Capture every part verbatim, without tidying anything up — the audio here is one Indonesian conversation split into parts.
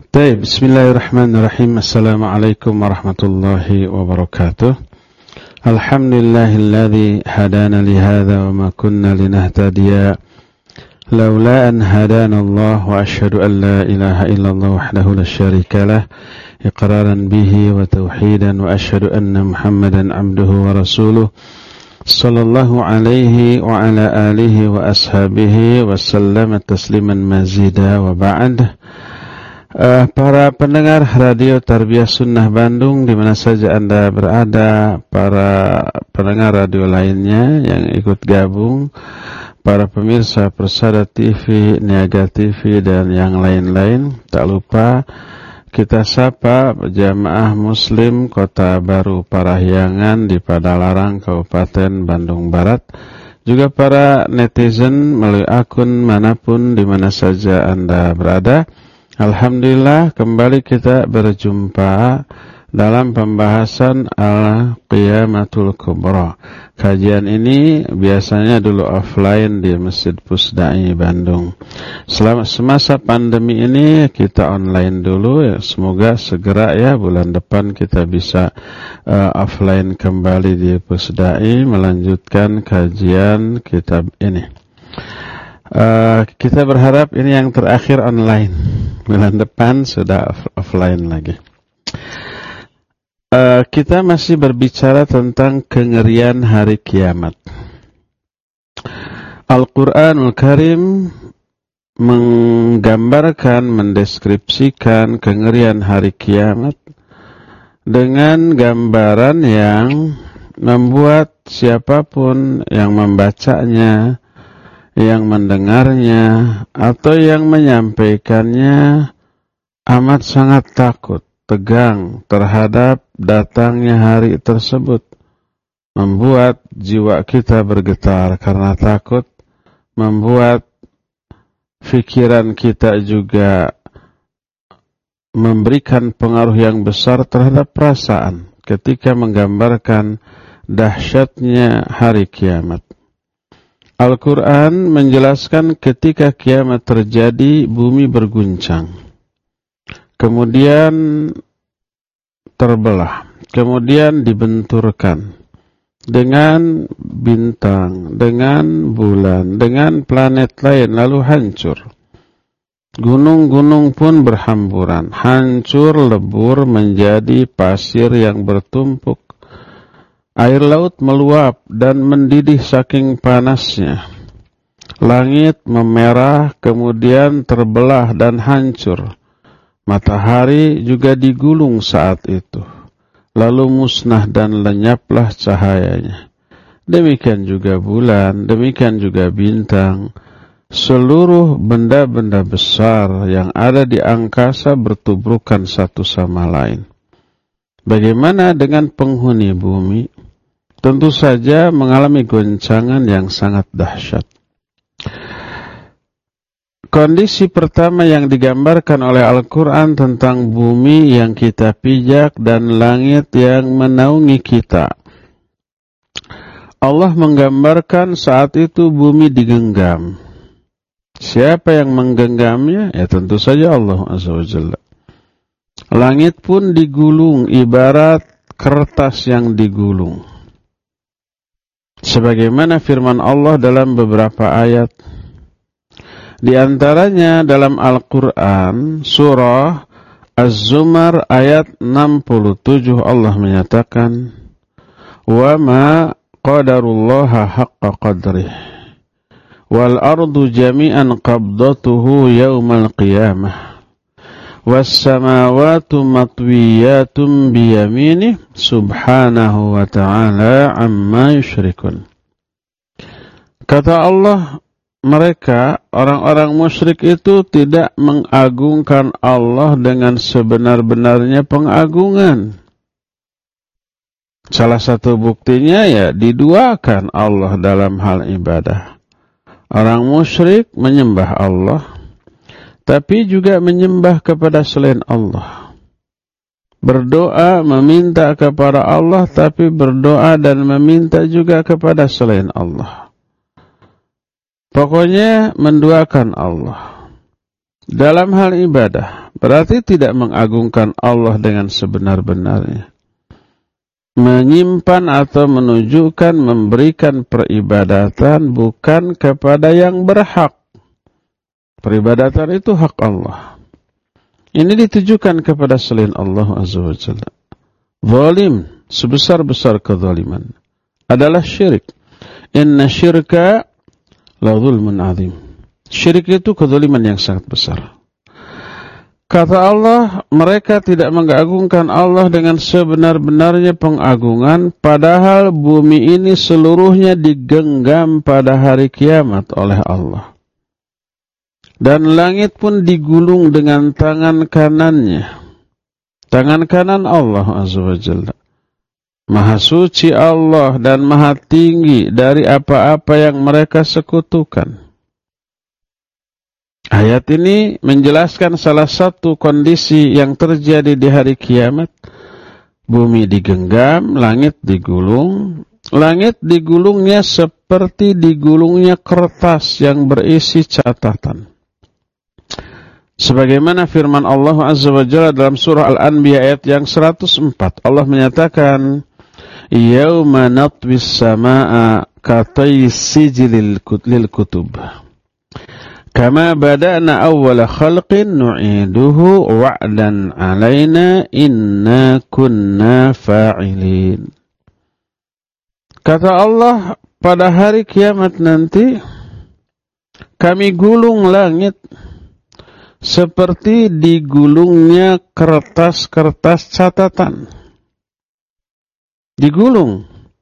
Baik, bismillahirrahmanirrahim. Assalamualaikum warahmatullahi wabarakatuh. Alhamdulillahilladzi hadana lihadza wa ma kunna linahtadiya laula an hadana Allah, wa asyhadu an la ilaha illallah wahdahu la syarika lah iqraran bihi wa tauhidan, wa asyhadu anna Muhammadan abduhu wa rasuluh sallallahu alaihi wa ala alihi wa ashabihi wa sallama tasliman mazida, wa ba'd. Uh, para pendengar Radio Tarbiyah Sunnah Bandung di mana saja Anda berada, para pendengar radio lainnya yang ikut gabung, para pemirsa Persada T V, Niaga T V dan yang lain-lain, tak lupa kita sapa jamaah Muslim Kota Baru Parahyangan di Padalarang, Kabupaten Bandung Barat, juga para netizen melalui akun manapun di mana saja Anda berada. Alhamdulillah, kembali kita berjumpa dalam pembahasan Al-Qiyamatul Kubra. Kajian ini biasanya dulu offline di Masjid Pusdai Bandung. Selama semasa pandemi ini kita online dulu ya. Semoga segera ya bulan depan kita bisa uh, offline kembali di Pusdai melanjutkan kajian kitab ini. Uh, kita berharap ini yang terakhir online. Bulan depan sudah off- offline lagi. Uh, kita masih berbicara tentang kengerian hari kiamat. Al-Quranul Karim menggambarkan, mendeskripsikan kengerian hari kiamat dengan gambaran yang membuat siapapun yang membacanya, yang mendengarnya atau yang menyampaikannya amat sangat takut, tegang terhadap datangnya hari tersebut, membuat jiwa kita bergetar karena takut, membuat pikiran kita juga memberikan pengaruh yang besar terhadap perasaan ketika menggambarkan dahsyatnya hari kiamat. Al-Quran menjelaskan ketika kiamat terjadi, bumi berguncang, kemudian terbelah, kemudian dibenturkan dengan bintang, dengan bulan, dengan planet lain, lalu hancur. Gunung-gunung pun berhamburan, hancur lebur menjadi pasir yang bertumpuk. Air laut meluap dan mendidih saking panasnya. Langit memerah kemudian terbelah dan hancur. Matahari juga digulung saat itu. Lalu musnah dan lenyaplah cahayanya. Demikian juga bulan, demikian juga bintang. Seluruh benda-benda besar yang ada di angkasa bertubrukan satu sama lain. Bagaimana dengan penghuni bumi? Tentu saja mengalami goncangan yang sangat dahsyat. Kondisi pertama yang digambarkan oleh Al-Quran tentang bumi yang kita pijak dan langit yang menaungi kita. Allah menggambarkan saat itu bumi digenggam. Siapa yang menggenggamnya? Ya tentu saja Allah Azza wa Jalla. Langit pun digulung ibarat kertas yang digulung. Sebagaimana firman Allah dalam beberapa ayat. Di antaranya dalam Al-Quran surah Az-Zumar ayat enam puluh tujuh Allah menyatakan, "Wa ma qadarullaha haqqa qadrih wal ardu jami'an qabdatuhu yawmal qiyamah. Was-samawatu matwiyatum biyaminih subhanahu wa ta'ala amma yusyrikun." Kata Allah, mereka, orang-orang musyrik itu tidak mengagungkan Allah dengan sebenar-benarnya pengagungan. Salah satu buktinya ya diduakan Allah dalam hal ibadah. Orang musyrik menyembah Allah, tapi juga menyembah kepada selain Allah. Berdoa meminta kepada Allah, tapi berdoa dan meminta juga kepada selain Allah. Pokoknya menduakan Allah. Dalam hal ibadah, berarti tidak mengagungkan Allah dengan sebenar-benarnya. Menyimpan atau menunjukkan, memberikan peribadatan bukan kepada yang berhak. Peribadatan itu hak Allah. Ini ditujukan kepada selain Allah Azza wa Jalla. Zalim, sebesar-besar kezaliman adalah syirik. Inna syirka la zulmun azim. Syirik itu kezaliman yang sangat besar. Kata Allah, mereka tidak mengagungkan Allah dengan sebenar-benarnya pengagungan, padahal bumi ini seluruhnya digenggam pada hari kiamat oleh Allah. Dan langit pun digulung dengan tangan kanannya. Tangan kanan Allah Azza wa Jalla. Maha suci Allah dan maha tinggi dari apa-apa yang mereka sekutukan. Ayat ini menjelaskan salah satu kondisi yang terjadi di hari kiamat. Bumi digenggam, langit digulung. Langit digulungnya seperti digulungnya kertas yang berisi catatan. Sebagaimana firman Allah Azza wa Jalla dalam surah Al-Anbiya ayat yang seratus empat. Allah menyatakan, Yawma natwis sama'a katai sijilil kutub. Kama bada'na awwala khalqin nu'iduhu wa'dan alaina inna kunna fa'ilin. Kata Allah, pada hari kiamat nanti kami gulung langit seperti digulungnya kertas-kertas catatan. Digulung.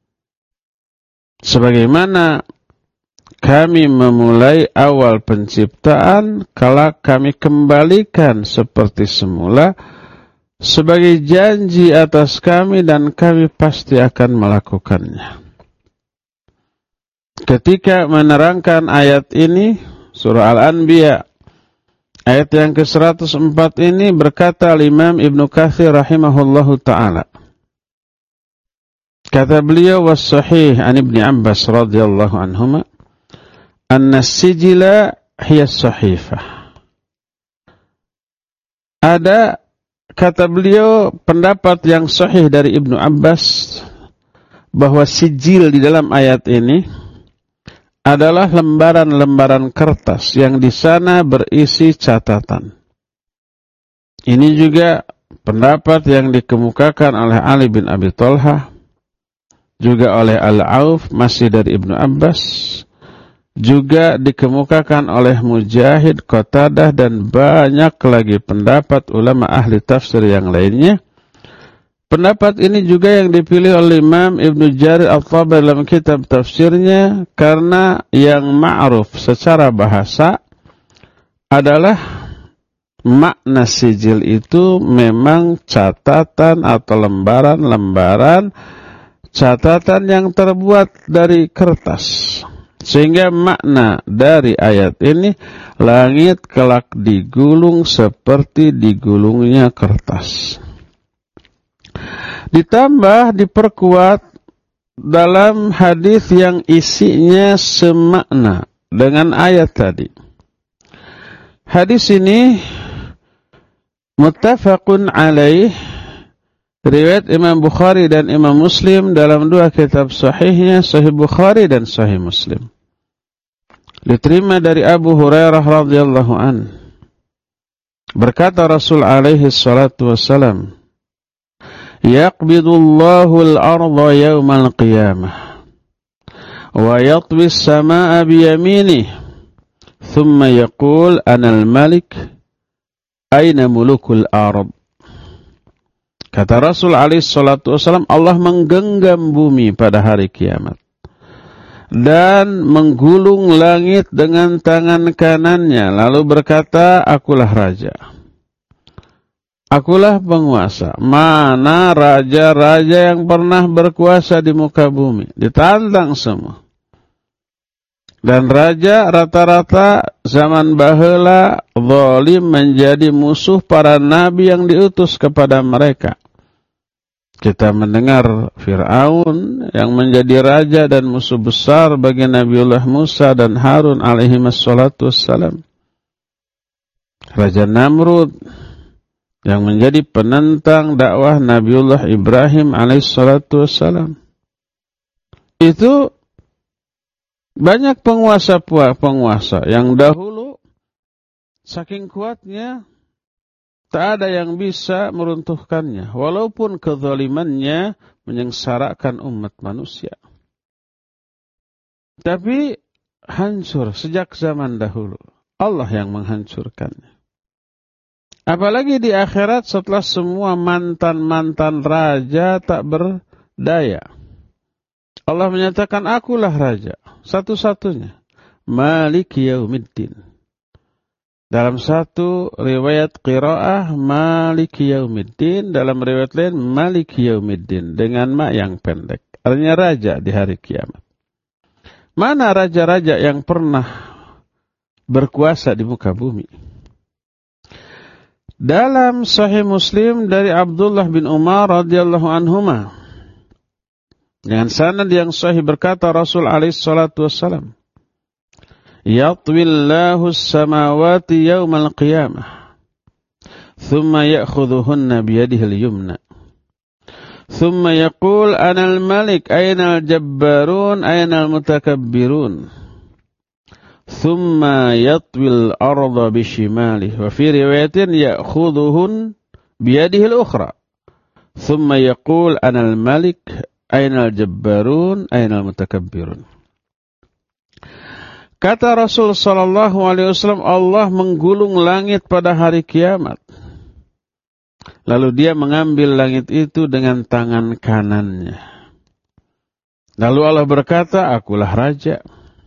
Sebagaimana kami memulai awal penciptaan, kelak kami kembalikan seperti semula sebagai janji atas kami dan kami pasti akan melakukannya. Ketika menerangkan ayat ini, surah Al-Anbiya, ayat yang ke seratus empat ini berkata Imam Ibnu Katsir rahimahullahu ta'ala. Kata beliau, was-sahih an Ibni Abbas radhiyallahu anhuma, anna sijila hiya sahifah. Ada, kata beliau, pendapat yang sahih dari Ibnu Abbas bahwa sijil di dalam ayat ini adalah lembaran-lembaran kertas yang di sana berisi catatan. Ini juga pendapat yang dikemukakan oleh Ali bin Abi Thalhah, juga oleh Al-Auf, masih dari Ibnu Abbas, juga dikemukakan oleh Mujahid, Qatadah, dan banyak lagi pendapat ulama ahli tafsir yang lainnya. Pendapat ini juga yang dipilih oleh Imam Ibnu Jarir At-Tabari dalam kitab tafsirnya, karena yang ma'ruf secara bahasa adalah makna sijil itu memang catatan atau lembaran-lembaran catatan yang terbuat dari kertas. Sehingga makna dari ayat ini, langit kelak digulung seperti digulungnya kertas. Ditambah, diperkuat dalam hadis yang isinya semakna dengan ayat tadi. Hadis ini muttafaqun alaih, riwayat Imam Bukhari dan Imam Muslim dalam dua kitab sahihnya, Sahih Bukhari dan Sahih Muslim. Diterima dari Abu Hurairah radhiyallahu an. Berkata Rasul alaihi salatu wassalam, Yaqbidullahu al-arda yawmal qiyamah wa yatwi as-samaa'a biyaminih thumma yaqul ana al-malik aina mulukul ard. Kata Rasul alaihi salatu wassalam, Allah menggenggam bumi pada hari kiamat dan menggulung langit dengan tangan kanannya, lalu berkata, akulah raja, akulah penguasa. Mana raja-raja yang pernah berkuasa di muka bumi? Ditantang semua. Dan raja rata-rata zaman baheula zalim, menjadi musuh para nabi yang diutus kepada mereka. Kita mendengar Fir'aun yang menjadi raja dan musuh besar bagi Nabiullah Musa dan Harun alaihi wassalatu wassalam. Raja Namrud, yang menjadi penentang dakwah Nabiullah Ibrahim alaihissalatu wassalam. Itu banyak penguasa-penguasa yang dahulu saking kuatnya tak ada yang bisa meruntuhkannya, walaupun kezalimannya menyengsarakan umat manusia. Tapi hancur sejak zaman dahulu. Allah yang menghancurkannya. Apalagi di akhirat setelah semua mantan-mantan raja tak berdaya. Allah menyatakan akulah raja, satu-satunya. Maliki yaumiddin. Dalam satu riwayat qiraah Maliki yaumiddin, dalam riwayat lain Maliki yaumiddin dengan ma yang pendek. Artinya raja di hari kiamat. Mana raja-raja yang pernah berkuasa di muka bumi? Dalam Sahih Muslim dari Abdullah bin Umar radhiyallahu anhuma, dengan sanad yang sahih berkata Rasul alaihi salatu wassalam, "Yatwillahu as-samawati yawmal qiyamah, thumma ya'khudhuhunna biyadihi al-yumna, thumma yaqul ana al-malik, ayna al-jabbarun, ayna al-mutakabbirun." Thumma yatwil arda bishimalihi wa fi riwayatin ya'khudhuhun biyadihi al-ukhra. Thumma yaqul ana al-malik ayna al-jabbarun ayna al-mutakabbirun. Kata Rasul sallallahu alaihi wasallam, Allah menggulung langit pada hari kiamat. Lalu dia mengambil langit itu dengan tangan kanannya. Lalu Allah berkata, akulah raja.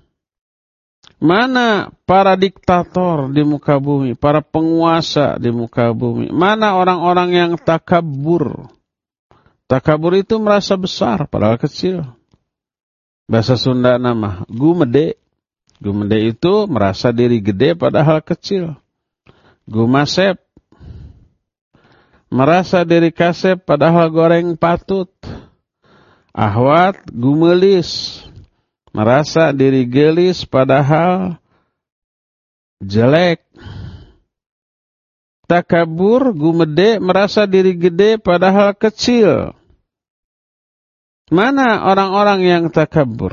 Mana para diktator di muka bumi, para penguasa di muka bumi? Mana orang-orang yang takabur? Takabur itu merasa besar padahal kecil. Bahasa Sunda nama gumede. Gumede itu merasa diri gede padahal kecil. Gumasep, merasa diri kasep padahal goreng patut. Ahwat, gumelis, merasa diri gelis padahal jelek. Takabur, gumede, merasa diri gede padahal kecil. Mana orang-orang yang takabur?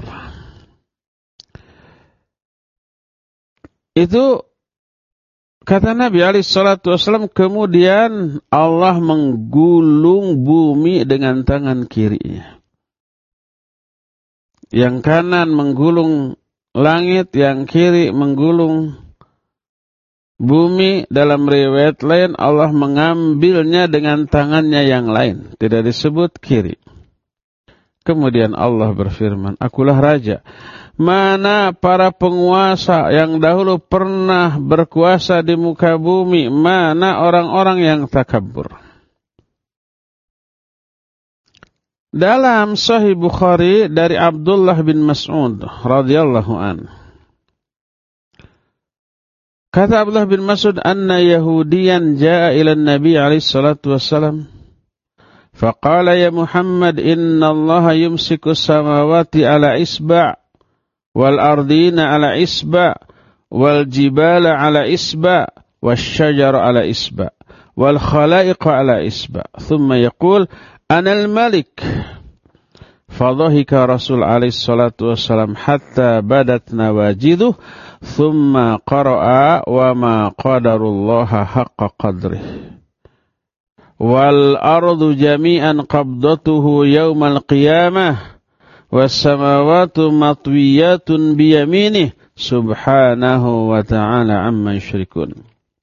Itu kata Nabi alaihi salatu wasallam, kemudian Allah menggulung bumi dengan tangan kirinya. Yang kanan menggulung langit, yang kiri menggulung bumi. Dalam riwayat lain Allah mengambilnya dengan tangannya yang lain, tidak disebut kiri. Kemudian Allah berfirman, akulah raja. Mana para penguasa yang dahulu pernah berkuasa di muka bumi? Mana orang-orang yang takabur? Dalam Sahih Bukhari dari Abdullah bin Mas'ud radhiyallahu an. Kata Abdullah bin Mas'ud, anna Yahudiyan jaa ila Nabi alaihi salatu wassalam. Faqala ya Muhammad, inna Allah yumsiku samawati ala isba' wal ardina ala isba' wal jibala ala isba' wasyajara ala isba' wal khalaiqa ala isba'. Thumma yaqul ana al-malik. Fadhahika Rasul alaihi salatu wassalam hatta badat nawajiduh. Thumma qara'a wa ma qadarullaha haqqa qadrih. Wal ardu jami'an qabdatuhu yawmal qiyamah. Was-samawatu matwiyatun biyaminih. Subhanahu wa ta'ala amma yusyrikun.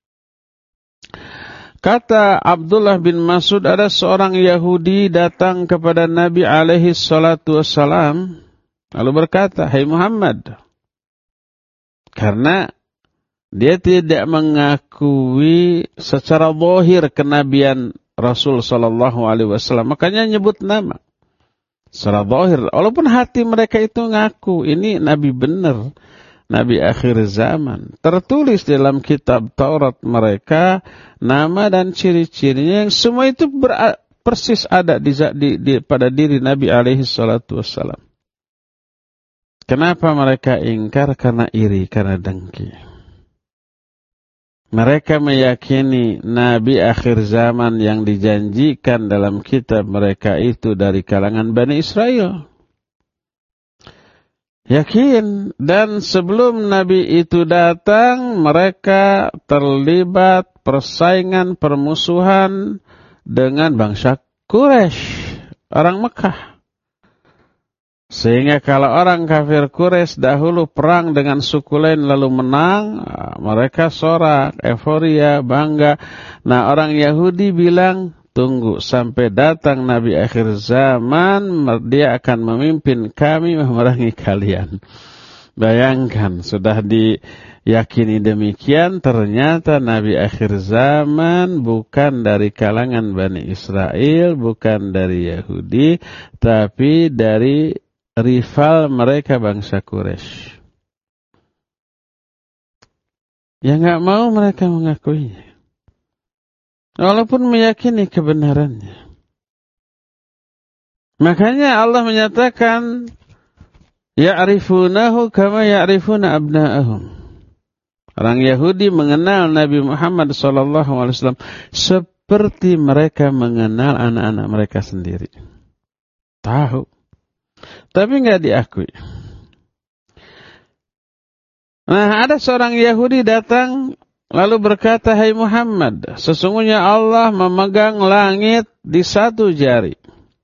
Kata Abdullah bin Mas'ud, ada seorang Yahudi datang kepada Nabi alaihi salatu wassalam, lalu berkata, hai Muhammad, karena dia tidak mengakui secara zahir kenabian Rasul sallallahu alaihi wasallam, makanya nyebut nama secara zahir, walaupun hati mereka itu ngaku ini nabi benar, nabi akhir zaman. Tertulis dalam kitab Taurat mereka nama dan ciri-cirinya yang semua itu ber, persis ada di, di, di, pada diri Nabi alaihi salatu wassalam. Kenapa mereka ingkar? Karena iri, karena dengki. Mereka meyakini Nabi akhir zaman yang dijanjikan dalam kitab mereka itu dari kalangan Bani Israel. Yakin. Dan sebelum Nabi itu datang, mereka terlibat persaingan, permusuhan dengan bangsa Quraisy, orang Mekah. Sehingga kalau orang kafir Quraisy dahulu perang dengan suku lain lalu menang, mereka sorak, euforia, bangga. Nah, orang Yahudi bilang, tunggu sampai datang Nabi akhir zaman, dia akan memimpin kami memerangi kalian. Bayangkan, sudah diyakini demikian, ternyata Nabi akhir zaman bukan dari kalangan Bani Israel, bukan dari Yahudi, tapi dari rival mereka bangsa Quraisy. Ya nggak mau mereka mengakuinya, walaupun meyakini kebenarannya. Makanya Allah menyatakan, ya'rifunahu kama ya'rifuna abna'ahum. Orang Yahudi mengenal Nabi Muhammad sallallahu alaihi wasallam seperti mereka mengenal anak-anak mereka sendiri. Tahu. Tapi enggak diakui. Nah, ada seorang Yahudi datang lalu berkata, "Hai Muhammad, sesungguhnya Allah memegang langit di satu jari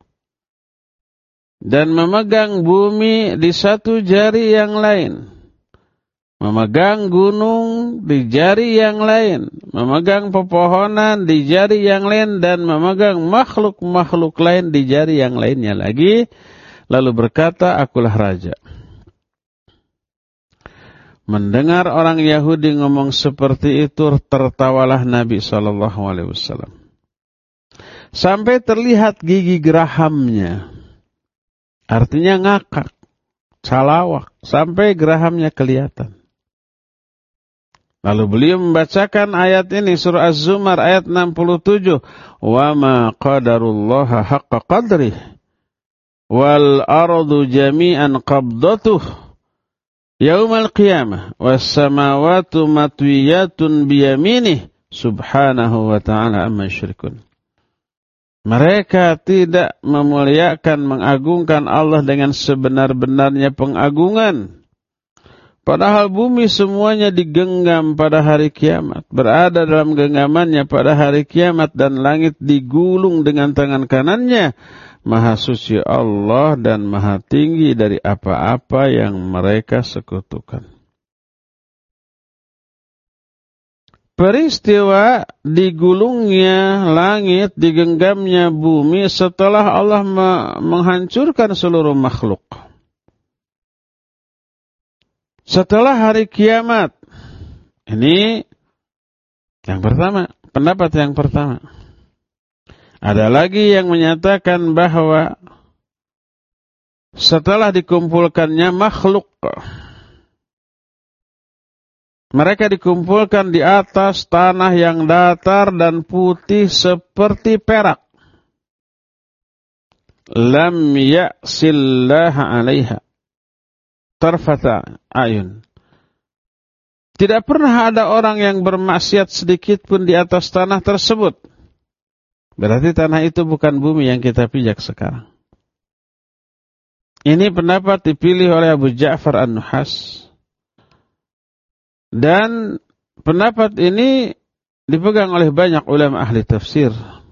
dan memegang bumi di satu jari yang lain, memegang gunung di jari yang lain, memegang pepohonan di jari yang lain, dan memegang makhluk-makhluk lain di jari yang lainnya lagi." Lalu berkata, "Akulah raja." Mendengar orang Yahudi ngomong seperti itu, tertawalah Nabi shallallahu alaihi wasallam. Sampai terlihat gigi gerahamnya. Artinya ngakak, calawak, sampai gerahamnya kelihatan. Lalu beliau membacakan ayat ini, surah Az-Zumar ayat enam puluh tujuh. "Wa ma qadarullaha haqqa qadrih. Wal ardu jami'an qabdatuh yaumal qiyamah was samawati matwiyatun biyaminih subhanahu wa ta'ala amma yusyrikun." Mereka tidak memuliakan, mengagungkan Allah dengan sebenar-benarnya pengagungan, padahal bumi semuanya digenggam pada hari kiamat, berada dalam genggamannya pada hari kiamat, dan langit digulung dengan tangan kanannya. Maha suci Allah dan maha tinggi dari apa-apa yang mereka sekutukan. Peristiwa digulungnya langit, digenggamnya bumi setelah Allah menghancurkan seluruh makhluk. Setelah hari kiamat. Ini yang pertama, pendapat yang pertama. Ada lagi yang menyatakan bahwa setelah dikumpulkannya makhluk, mereka dikumpulkan di atas tanah yang datar dan putih seperti perak. Lam ya'sillaha 'alaiha tarfata ayun. Tidak pernah ada orang yang bermaksiat sedikit pun di atas tanah tersebut. Berarti tanah itu bukan bumi yang kita pijak sekarang. Ini pendapat dipilih oleh Abu Ja'far An-Nuhas. Dan pendapat ini dipegang oleh banyak ulama ahli tafsir.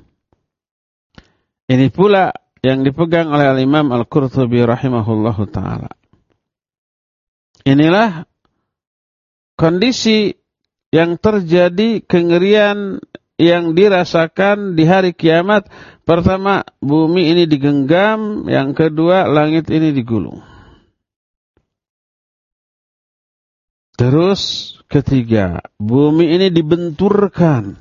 Ini pula yang dipegang oleh Al-Imam Al-Qurtubi rahimahullahu ta'ala. Inilah kondisi yang terjadi, kengerian yang dirasakan di hari kiamat. Pertama, bumi ini digenggam. Yang kedua, langit ini digulung. Terus ketiga, bumi ini dibenturkan.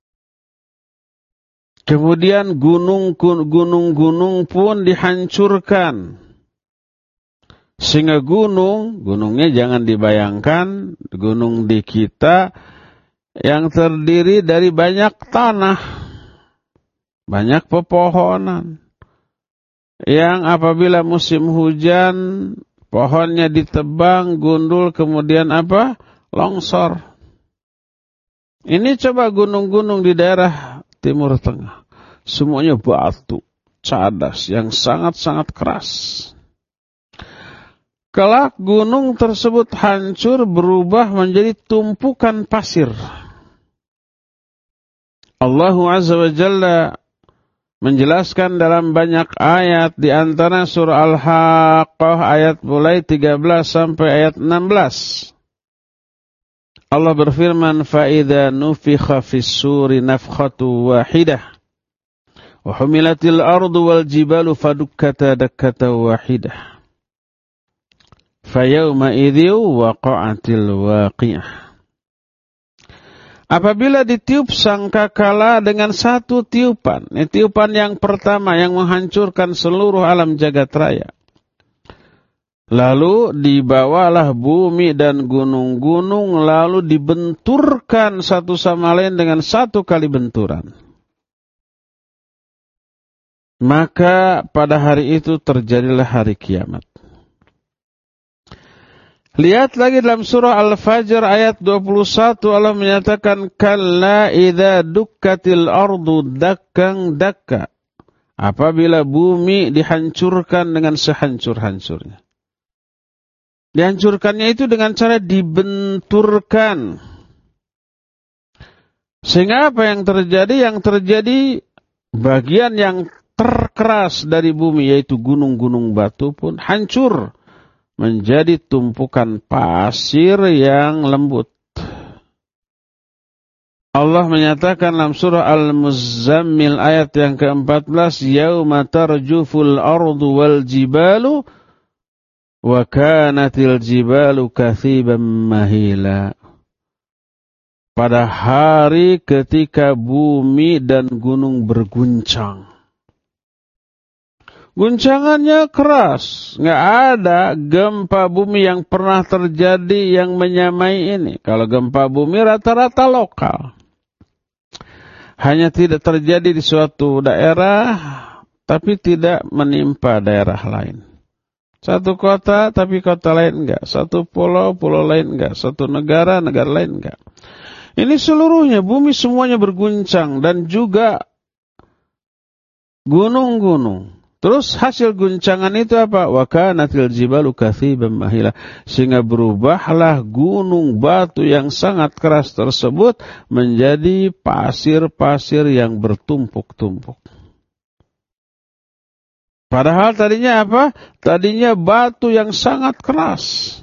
Kemudian gunung-gunung pun dihancurkan. Sehingga gunung, gunungnya jangan dibayangkan, gunung di kita yang terdiri dari banyak tanah, banyak pepohonan, yang apabila musim hujan, pohonnya ditebang, gundul, kemudian apa? Longsor. Ini coba gunung-gunung di daerah Timur Tengah. Semuanya batu, cadas yang sangat-sangat keras. Kelak gunung tersebut hancur berubah menjadi tumpukan pasir. Allah Azza wa Jalla menjelaskan dalam banyak ayat, di antara surah Al-Haqqah ayat mulai tiga belas sampai ayat enam belas. Allah berfirman, فَإِذَا نُفِخَ فِي السُّورِ نَفْخَةٌ وَاحِدَةٌ وَحُمِلَتِ الْأَرْضُ وَالْجِبَالُ فَدُكَّتَا دَكَّةً وَاحِدَةً فَيَوْمَئِذٍ وَقَعَتِ الْوَاقِعَةُ. Apabila ditiup sangkakala dengan satu tiupan, ini tiupan yang pertama yang menghancurkan seluruh alam jagat raya. Lalu dibawalah bumi dan gunung-gunung, lalu dibenturkan satu sama lain dengan satu kali benturan. Maka pada hari itu terjadilah hari kiamat. Lihat lagi dalam surah Al-Fajr ayat dua puluh satu, Allah menyatakan, Kalla idza dukkatil ardu dakkan dakka. Apabila bumi dihancurkan dengan sehancur-hancurnya. Dihancurkannya itu dengan cara dibenturkan. Sehingga apa yang terjadi? Yang terjadi bagian yang terkeras dari bumi, yaitu gunung-gunung batu pun hancur menjadi tumpukan pasir yang lembut. Allah menyatakan dalam surah Al-Muzammil ayat yang keempat belas, Yauma tarjuful ardu wal jibalu wa kanatil jibalu kathiban mahila. Pada hari ketika bumi dan gunung berguncang. Guncangannya keras. Nggak ada gempa bumi yang pernah terjadi yang menyamai ini. Kalau gempa bumi rata-rata lokal. Hanya tidak terjadi di suatu daerah, tapi tidak menimpa daerah lain. Satu kota, tapi kota lain enggak. Satu pulau, pulau lain enggak. Satu negara, negara lain enggak. Ini seluruhnya, bumi semuanya berguncang. Dan juga gunung-gunung. Terus hasil guncangan itu apa? Wa kanatil jibalu kathiban mahila. Sehingga berubahlah gunung batu yang sangat keras tersebut menjadi pasir-pasir yang bertumpuk-tumpuk. Padahal tadinya apa? Tadinya batu yang sangat keras.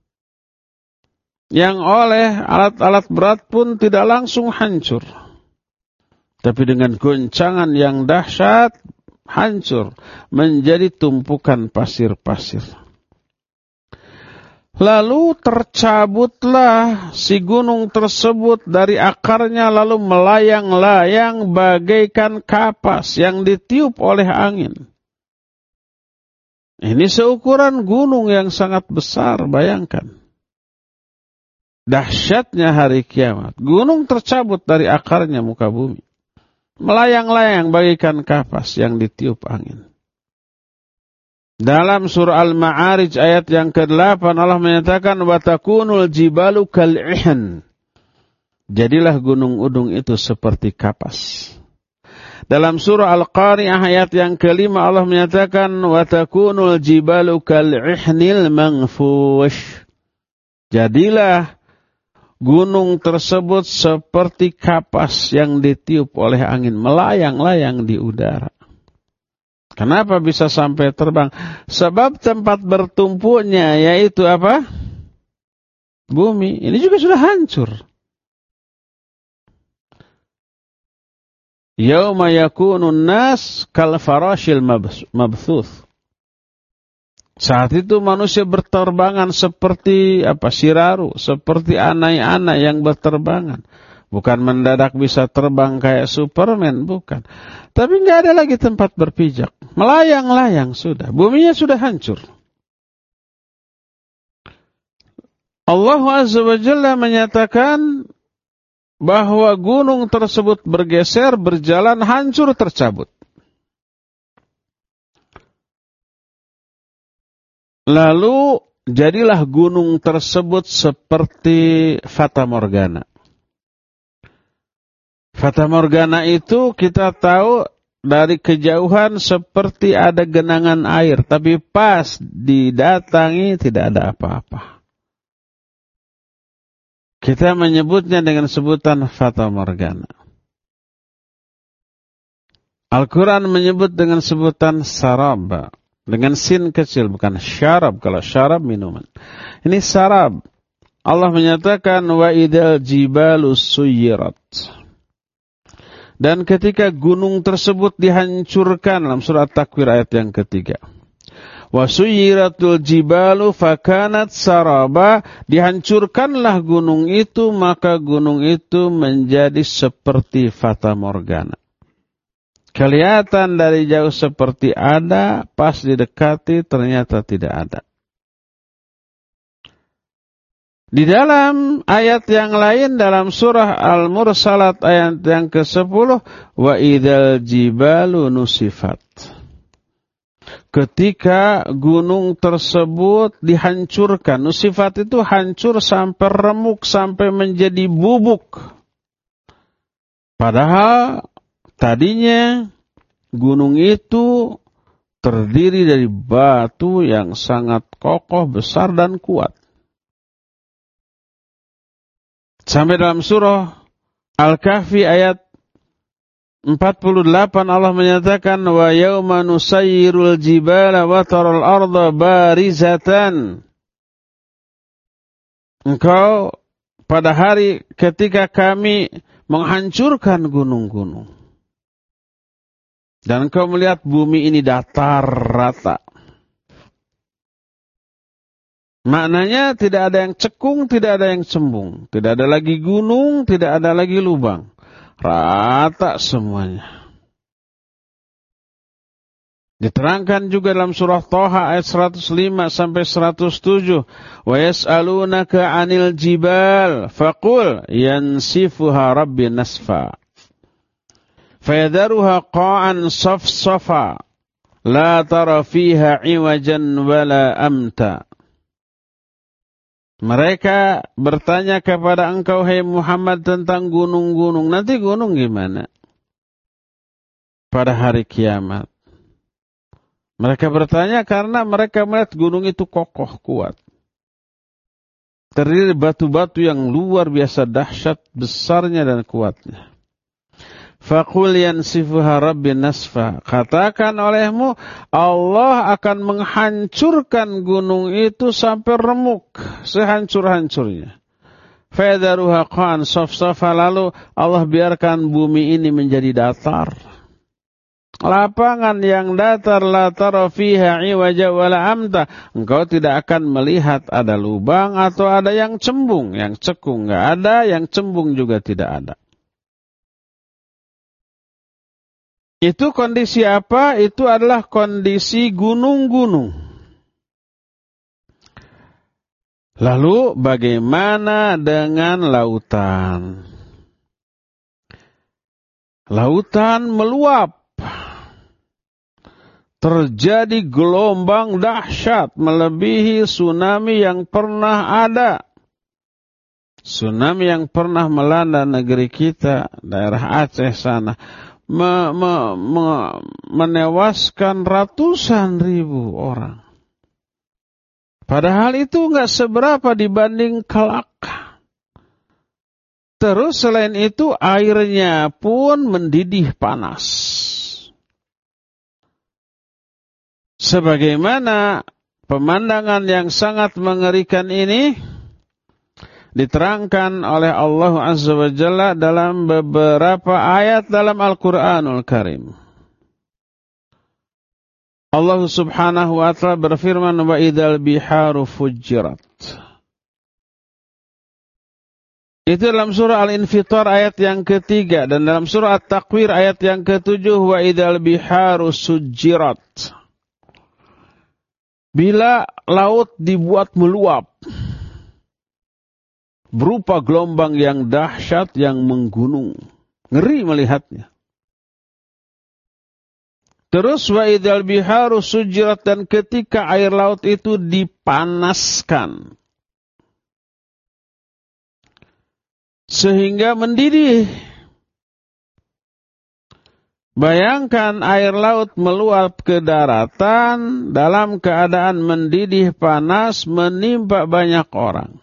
Yang oleh alat-alat berat pun tidak langsung hancur. Tapi dengan goncangan yang dahsyat, hancur. Menjadi tumpukan pasir-pasir. Lalu tercabutlah si gunung tersebut dari akarnya, lalu melayang-layang bagaikan kapas yang ditiup oleh angin. Ini seukuran gunung yang sangat besar, bayangkan. Dahsyatnya hari kiamat. Gunung tercabut dari akarnya muka bumi. Melayang-layang bagaikan kapas yang ditiup angin. Dalam surah Al-Ma'arij ayat yang kedelapan Allah menyatakan, وَتَكُونُ الْجِبَالُ كَالْعِحْنِ. Jadilah gunung-gunung itu seperti kapas. Dalam surah Al-Qari'ah ayat yang kelima Allah menyatakan, وَتَكُونُ الْجِبَالُ كَالْعِحْنِ الْمَنْفُوشِ. Jadilah gunung tersebut seperti kapas yang ditiup oleh angin, melayang-layang di udara. Kenapa bisa sampai terbang? Sebab tempat bertumpuknya yaitu apa? Bumi. Ini juga sudah hancur. Yauma yakunun nas kal farashil mabthuth. Saat itu manusia berterbangan seperti apa? Siraru, seperti anai-anai yang berterbangan. Bukan mendadak bisa terbang kayak Superman, bukan. Tapi nggak ada lagi tempat berpijak. Melayang-layang sudah. Buminya sudah hancur. Allah Azza wa Jalla menyatakan bahwa gunung tersebut bergeser, berjalan, hancur, tercabut. Lalu jadilah gunung tersebut seperti fata morgana. Fata Morgana itu kita tahu dari kejauhan seperti ada genangan air, tapi pas didatangi tidak ada apa-apa. Kita menyebutnya dengan sebutan Fata Morgana. Al-Quran menyebut dengan sebutan sarab, dengan sin kecil, bukan syarab. Kalau syarab minuman, ini sarab. Allah menyatakan wa idal jibalu suyirat. Dan ketika gunung tersebut dihancurkan dalam surat Takwir ayat yang ketiga. Wa suyiratul jibalu fakanat saraba, dihancurkanlah gunung itu, maka gunung itu menjadi seperti fata morgana. Kelihatan dari jauh seperti ada, pas didekati ternyata tidak ada. Di dalam ayat yang lain dalam surah Al-Mursalat ayat yang kesepuluh, wa idzal jibalu nusifat. Ketika gunung tersebut dihancurkan, nusifat itu hancur sampai remuk, sampai menjadi bubuk. Padahal tadinya gunung itu terdiri dari batu yang sangat kokoh, besar dan kuat. Sampai dalam surah Al-Kahfi ayat empat puluh delapan Allah menyatakan wa yauma nusayyirul jibala wa taral arda barizatan. Engkau pada hari ketika kami menghancurkan gunung-gunung dan engkau melihat bumi ini datar rata. Maknanya tidak ada yang cekung, tidak ada yang cembung. Tidak ada lagi gunung, tidak ada lagi lubang. Rata semuanya. Diterangkan juga dalam surah Thaha ayat seratus lima sampai seratus tujuh. Wa yas'alunaka 'anil jibal faqul yansifuha rabbi nasfa. Fayadharuha qa'an safsafa la tara fiha 'iwajan wala amta. Mereka bertanya kepada engkau, hai Muhammad, tentang gunung-gunung. Nanti gunung gimana? Pada hari kiamat. Mereka bertanya karena mereka melihat gunung itu kokoh, kuat. Terdiri batu-batu yang luar biasa dahsyat, besarnya dan kuatnya. Faqul yansifuha rabbi nasfa. Katakan olehmu, Allah akan menghancurkan gunung itu sampai remuk, sehancur-hancurnya. Fayadharuha qa'an safsafa, lalu Allah biarkan bumi ini menjadi datar. Lapangan yang datar, la tara fiha iwaja wala amta. Engkau tidak akan melihat ada lubang atau ada yang cembung, yang cekung enggak ada, yang cembung juga tidak ada. Itu kondisi apa? Itu adalah kondisi gunung-gunung. Lalu bagaimana dengan lautan? Lautan meluap. Terjadi gelombang dahsyat melebihi tsunami yang pernah ada. Tsunami yang pernah melanda negeri kita, daerah Aceh sana. Me, me, me, menewaskan ratusan ribu orang. Padahal itu enggak seberapa dibanding kelak. Terus selain itu airnya pun mendidih panas. Sebagaimana pemandangan yang sangat mengerikan ini diterangkan oleh Allah Azza wa Jalla dalam beberapa ayat dalam Al-Quranul Karim. Allah Subhanahu wa Ta'ala berfirman, wa idzal biharu fujirat. Itu dalam surah Al-Infitar ayat yang ketiga, dan dalam surah At-Takwir ayat yang ketujuh, wa idzal biharu sujirat. Bila laut dibuat meluap berupa gelombang yang dahsyat yang menggunung. Ngeri melihatnya. Terus wa idzal biharu sujirat, dan ketika air laut itu dipanaskan sehingga mendidih. Bayangkan air laut meluap ke daratan dalam keadaan mendidih panas menimpa banyak orang.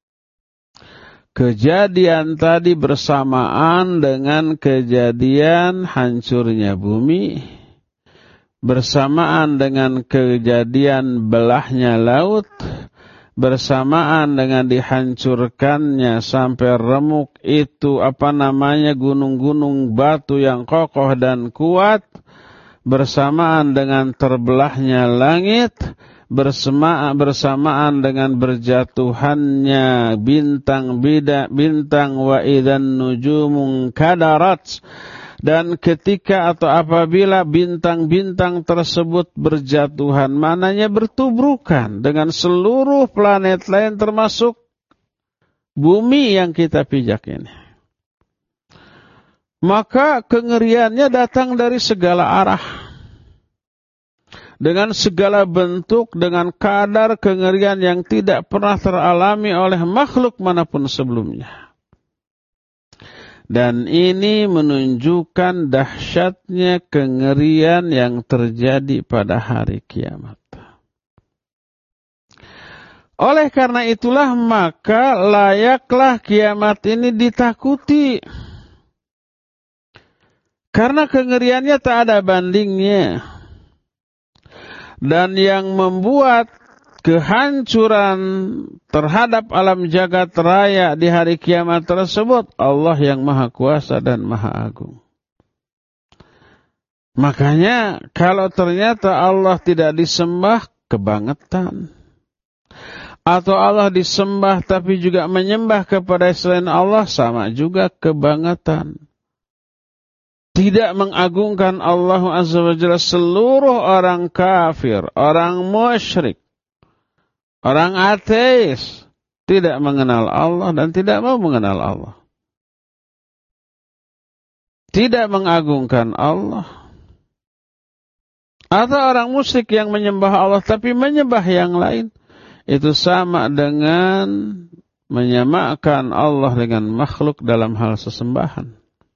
Kejadian tadi bersamaan dengan kejadian hancurnya bumi, bersamaan dengan kejadian belahnya laut, bersamaan dengan dihancurkannya sampai remuk itu apa namanya gunung-gunung batu yang kokoh dan kuat, bersamaan dengan terbelahnya langit, bersamaan bersamaan dengan berjatuhannya bintang bida bintang wa idzan nujumun kadarat. Dan ketika atau apabila bintang-bintang tersebut berjatuhan, mananya bertubrukan dengan seluruh planet lain termasuk bumi yang kita pijak ini. Maka kengeriannya datang dari segala arah. Dengan segala bentuk, dengan kadar kengerian yang tidak pernah teralami oleh makhluk manapun sebelumnya. Dan ini menunjukkan dahsyatnya kengerian yang terjadi pada hari kiamat. Oleh karena itulah maka layaklah kiamat ini ditakuti. Karena kengeriannya tak ada bandingnya. Dan yang membuat kehancuran terhadap alam jagat raya di hari kiamat tersebut Allah yang Maha Kuasa dan Maha Agung. Makanya kalau ternyata Allah tidak disembah, kebangetan. Atau Allah disembah tapi juga menyembah kepada selain Allah, sama juga kebangetan. Tidak mengagungkan Allah Azza wa Jalla, seluruh orang kafir, orang musyrik, orang ateis tidak mengenal Allah dan tidak mau mengenal Allah. Tidak mengagungkan Allah. Atau orang musyrik yang menyembah Allah tapi menyembah yang lain. Itu sama dengan menyamakan Allah dengan makhluk dalam hal sesembahan.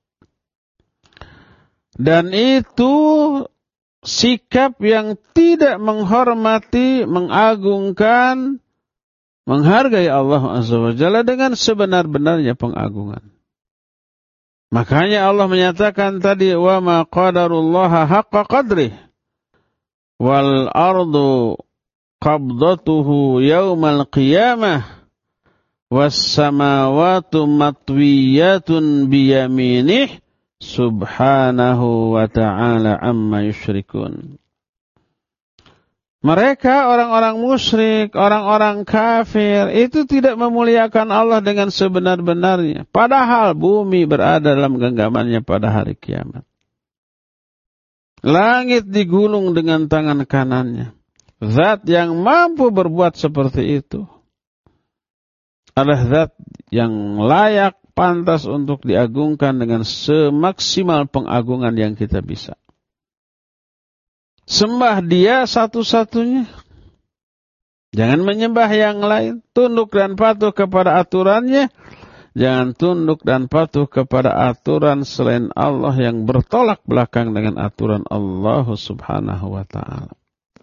Dan itu sikap yang tidak menghormati, mengagungkan, menghargai Allah Azza wa Jalla dengan sebenar-benarnya pengagungan. Makanya Allah menyatakan tadi, wa ma qadarullaha haqqa qadrih wal ardu qabdatuhu yaumal qiyamah was samawati matwiyatun biyaminih subhanahu wa ta'ala amma yusyrikun. Mereka orang-orang musyrik, orang-orang kafir itu tidak memuliakan Allah dengan sebenar-benarnya. Padahal bumi berada dalam genggamannya pada hari kiamat. Langit digulung dengan tangan kanannya. Zat yang mampu berbuat seperti itu adalah zat yang layak, pantas untuk diagungkan dengan semaksimal pengagungan yang kita bisa. Sembah dia satu-satunya. Jangan menyembah yang lain. Tunduk dan patuh kepada aturannya. Jangan tunduk dan patuh kepada aturan selain Allah yang bertolak belakang dengan aturan Allah Subhanahu wa ta'ala.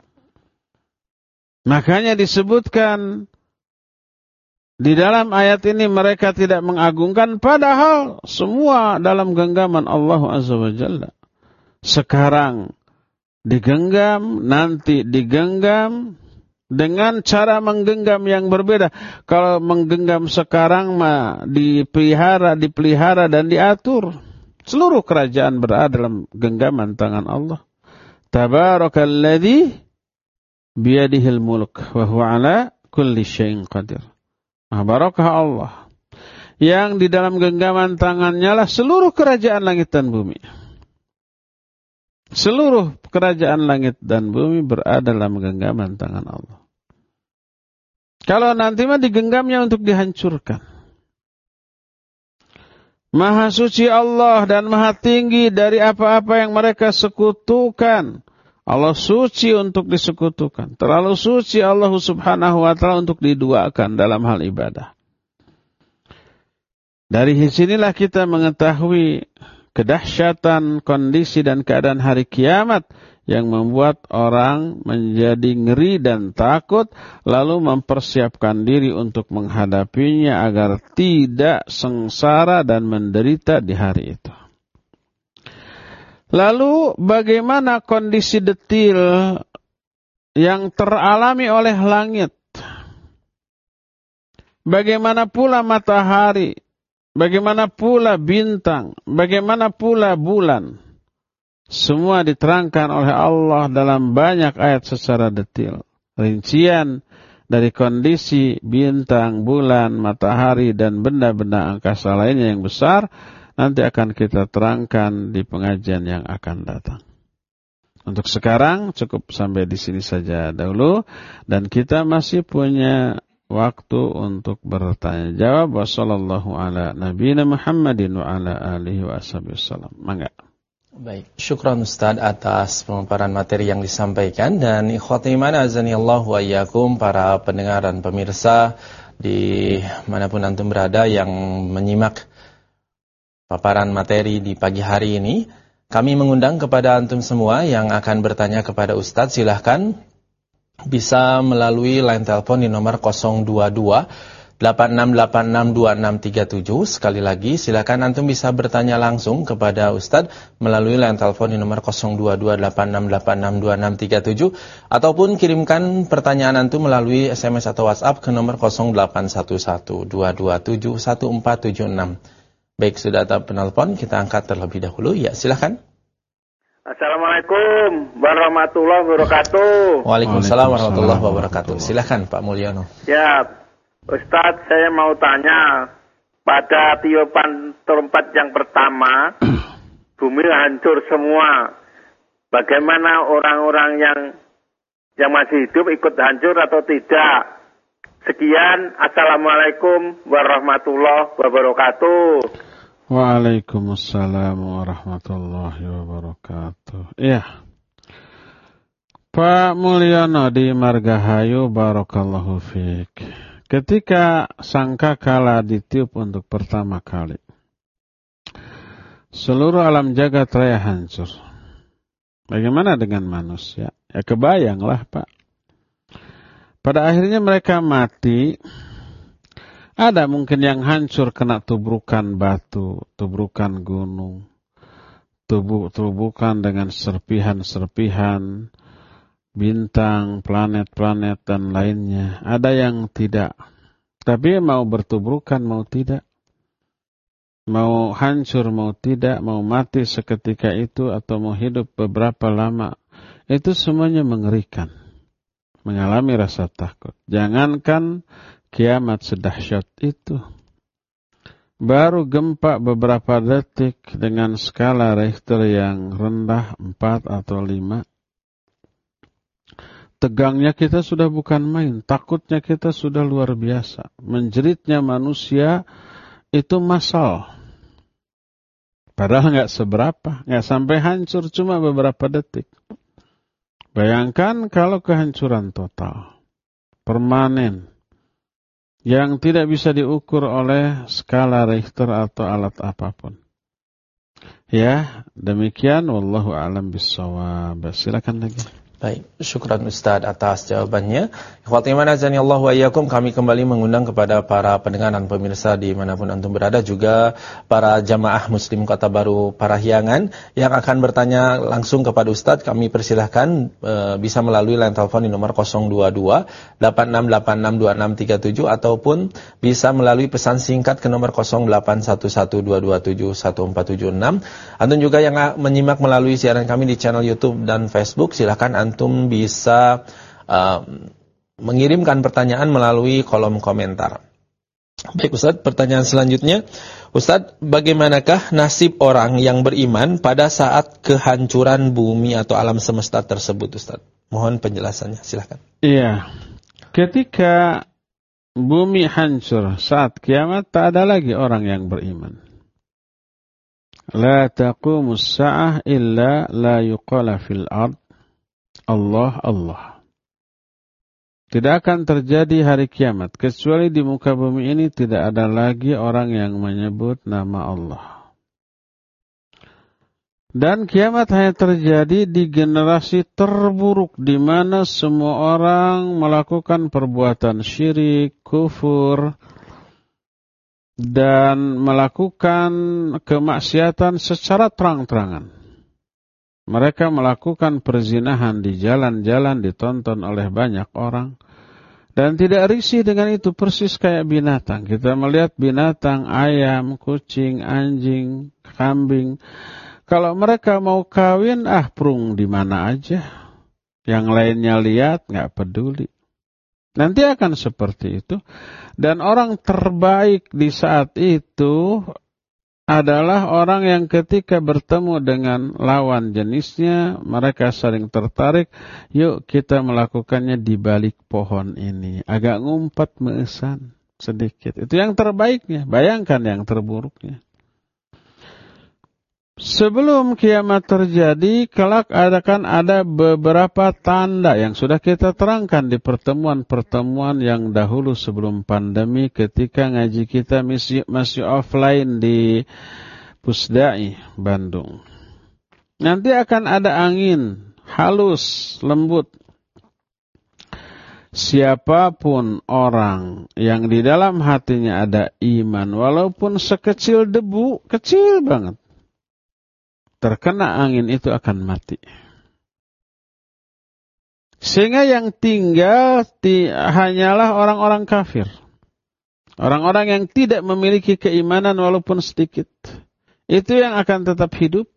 Makanya disebutkan di dalam ayat ini mereka tidak mengagungkan, padahal semua dalam genggaman Allah Azza wa Jalla. Sekarang digenggam, nanti digenggam dengan cara menggenggam yang berbeda. Kalau menggenggam sekarang mah dipelihara, dipelihara dan diatur. Seluruh kerajaan berada dalam genggaman tangan Allah. Tabarakalladzi biyadihil mulk wa huwa ala kulli syai'in qadir. Nah, barakah Allah yang di dalam genggaman tangannya lah seluruh kerajaan langit dan bumi. Seluruh kerajaan langit dan bumi berada dalam genggaman tangan Allah. Kalau nanti mah digenggamnya untuk dihancurkan. Maha suci Allah dan maha tinggi dari apa-apa yang mereka sekutukan. Allah suci untuk disekutukan. Terlalu suci Allah Subhanahu wa ta'ala untuk diduakan dalam hal ibadah. Dari sinilah kita mengetahui kedahsyatan kondisi dan keadaan hari kiamat yang membuat orang menjadi ngeri dan takut, lalu mempersiapkan diri untuk menghadapinya agar tidak sengsara dan menderita di hari itu. Lalu bagaimana kondisi detil yang teralami oleh langit? Bagaimana pula matahari? Bagaimana pula bintang, bagaimana pula bulan. Semua diterangkan oleh Allah dalam banyak ayat secara detil. Rincian dari kondisi bintang, bulan, matahari, dan benda-benda angkasa lainnya yang besar, nanti akan kita terangkan di pengajian yang akan datang. Untuk sekarang cukup sampai di sini saja dahulu. Dan kita masih punya waktu untuk bertanya jawab. Wassallallahu ala nabiyina Muhammadin wa ala alihi wa ashabihi wasallam. Mangga. Baik, syukran Ustaz atas pemaparan materi yang disampaikan. Dan ikhwati iman azanillahu wa iyyakum, para pendengar dan pemirsa di manapun antum berada yang menyimak paparan materi di pagi hari ini, kami mengundang kepada antum semua yang akan bertanya kepada Ustaz, silahkan bisa melalui line telepon di nomor nol dua dua delapan enam delapan enam dua enam tiga tujuh. Sekali lagi, silakan antum bisa bertanya langsung kepada Ustadz melalui line telepon di nomor nol dua dua delapan enam delapan enam dua enam tiga tujuh, ataupun kirimkan pertanyaan antum melalui S M S atau WhatsApp ke nomor nol delapan satu satu dua dua tujuh satu empat tujuh enam. Baik, sudah ada penelpon, kita angkat terlebih dahulu. Ya, silakan. Assalamualaikum warahmatullahi wabarakatuh. Waalaikumsalam warahmatullahi wabarakatuh. Silakan Pak Mulyono. Ya, Ustadz, saya mau tanya, pada tiupan trompet yang pertama, bumi hancur semua. Bagaimana orang-orang yang yang masih hidup ikut hancur atau tidak? Sekian, Assalamualaikum warahmatullahi wabarakatuh. Waalaikumsalam warahmatullahi wabarakatuh. Iya. Pak Mulyono di Margahayu, barakallahu fiik. Ketika sangkakala ditiup untuk pertama kali, seluruh alam jagat raya hancur. Bagaimana dengan manusia? Ya kebayanglah, Pak. Pada akhirnya mereka mati. Ada mungkin yang hancur kena tubrukan batu, tubrukan gunung, tubuh, tubrukan dengan serpihan-serpihan, bintang, planet-planet, dan lainnya. Ada yang tidak. Tapi mau bertubrukan, mau tidak. Mau hancur, mau tidak. Mau mati seketika itu, atau mau hidup beberapa lama. Itu semuanya mengerikan. Mengalami rasa takut. Jangankan kiamat sedahsyat itu. Baru gempa beberapa detik dengan skala Richter yang rendah empat atau lima. Tegangnya kita sudah bukan main. Takutnya kita sudah luar biasa. Menjeritnya manusia itu massal. Padahal nggak seberapa. Nggak sampai hancur, cuma beberapa detik. Bayangkan kalau kehancuran total. Permanen. Yang tidak bisa diukur oleh skala Richter atau alat apapun. Ya, demikian. Wallahu a'lam bissawab. Silakan lagi. Baik, syukran Ustaz atas jawabannya. Ikhwati iman azanillahu wa iyyakum, kami kembali mengundang kepada para pendengar dan pemirsa di manapun antum berada, juga para jamaah muslim Kota Baru Parahyangan yang akan bertanya langsung kepada Ustaz. Kami persilahkan e, bisa melalui line telepon di nomor nol dua dua delapan enam delapan enam dua enam tiga tujuh, ataupun bisa melalui pesan singkat ke nomor nol delapan satu satu dua dua tujuh satu empat tujuh enam. Antum juga yang menyimak melalui siaran kami di channel YouTube dan Facebook, silakan antum bisa uh, mengirimkan pertanyaan melalui kolom komentar. Baik Ustaz, pertanyaan selanjutnya. Ustaz, bagaimanakah nasib orang yang beriman pada saat kehancuran bumi atau alam semesta tersebut, Ustaz? Mohon penjelasannya, silakan. Iya. Ketika bumi hancur saat kiamat, tak ada lagi orang yang beriman. La taqumus sa'ah illa la yuqala fil ard Allah, Allah. Tidak akan terjadi hari kiamat, kecuali di muka bumi ini tidak ada lagi orang yang menyebut nama Allah. Dan kiamat hanya terjadi di generasi terburuk di mana semua orang melakukan perbuatan syirik, kufur, dan melakukan kemaksiatan secara terang-terangan. Mereka melakukan perzinahan di jalan-jalan ditonton oleh banyak orang. Dan tidak risih dengan itu, persis kayak binatang. Kita melihat binatang, ayam, kucing, anjing, kambing. Kalau mereka mau kawin, ah prung di mana aja. Yang lainnya lihat, nggak peduli. Nanti akan seperti itu. Dan orang terbaik di saat itu adalah orang yang ketika bertemu dengan lawan jenisnya, mereka saling tertarik, yuk kita melakukannya di balik pohon ini. Agak ngumpat meesan sedikit. Itu yang terbaiknya, bayangkan yang terburuknya. Sebelum kiamat terjadi, kelak akan ada beberapa tanda yang sudah kita terangkan di pertemuan-pertemuan yang dahulu sebelum pandemi ketika ngaji kita masih, masih offline di Pusdai, Bandung. Nanti akan ada angin halus, lembut. Siapapun orang yang di dalam hatinya ada iman, walaupun sekecil debu, kecil banget, terkena angin itu akan mati. Sehingga yang tinggal ti, hanyalah orang-orang kafir. Orang-orang yang tidak memiliki keimanan walaupun sedikit. Itu yang akan tetap hidup.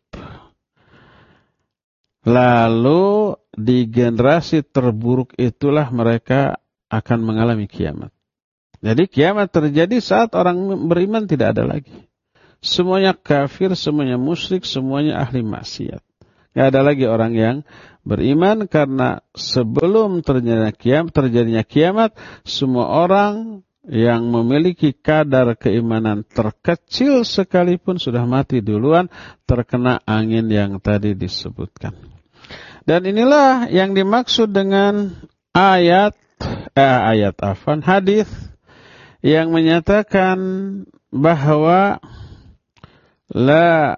Lalu di generasi terburuk itulah mereka akan mengalami kiamat. Jadi kiamat terjadi saat orang beriman tidak ada lagi. Semuanya kafir, semuanya musyrik, semuanya ahli maksiat. Tidak ada lagi orang yang beriman karena sebelum terjadinya kiamat, terjadinya kiamat, semua orang yang memiliki kadar keimanan terkecil sekalipun sudah mati duluan terkena angin yang tadi disebutkan. Dan inilah yang dimaksud dengan ayat, eh, ayat afan, hadis yang menyatakan bahwa la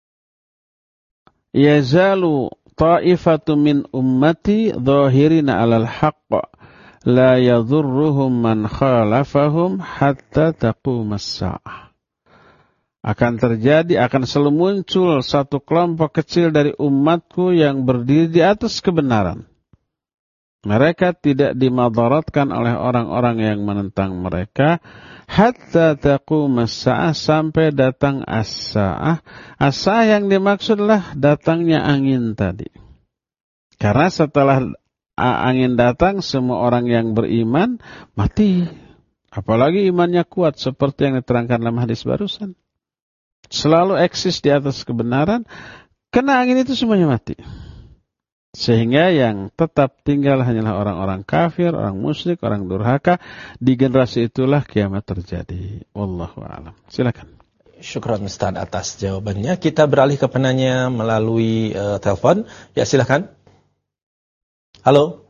yazalu ta'ifatu min ummati dhahirina 'alal haqq la yadhurruhum man khalafahum hatta taqumas saah. Akan terjadi, akan selalu muncul satu kelompok kecil dari umatku yang berdiri di atas kebenaran. Mereka tidak dimadaratkan oleh orang-orang yang menentang mereka hatta taqumas saah, sampai datang as-saah. As-saah yang dimaksudlah datangnya angin tadi. Karena setelah angin datang, semua orang yang beriman mati. Apalagi imannya kuat seperti yang diterangkan dalam hadis barusan. Selalu eksis di atas kebenaran, kena angin itu semuanya mati. Sehingga yang tetap tinggal hanyalah orang-orang kafir, orang musyrik, orang durhaka. Di generasi itulah kiamat terjadi. Wallahu a'lam. Silakan. Syukran Ustaz atas jawabannya. Kita beralih ke penanya melalui uh, telepon. Ya silakan. Halo.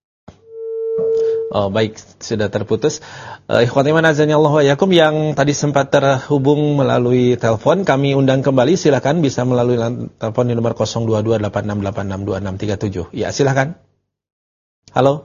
Oh baik, sudah terputus. Uh, Ikhwati man azani Allah wa yakum yang tadi sempat terhubung melalui telepon, kami undang kembali. Silakan bisa melalui telepon di nomor nol dua dua delapan enam delapan enam dua enam tiga tujuh. Ya, silakan. Halo.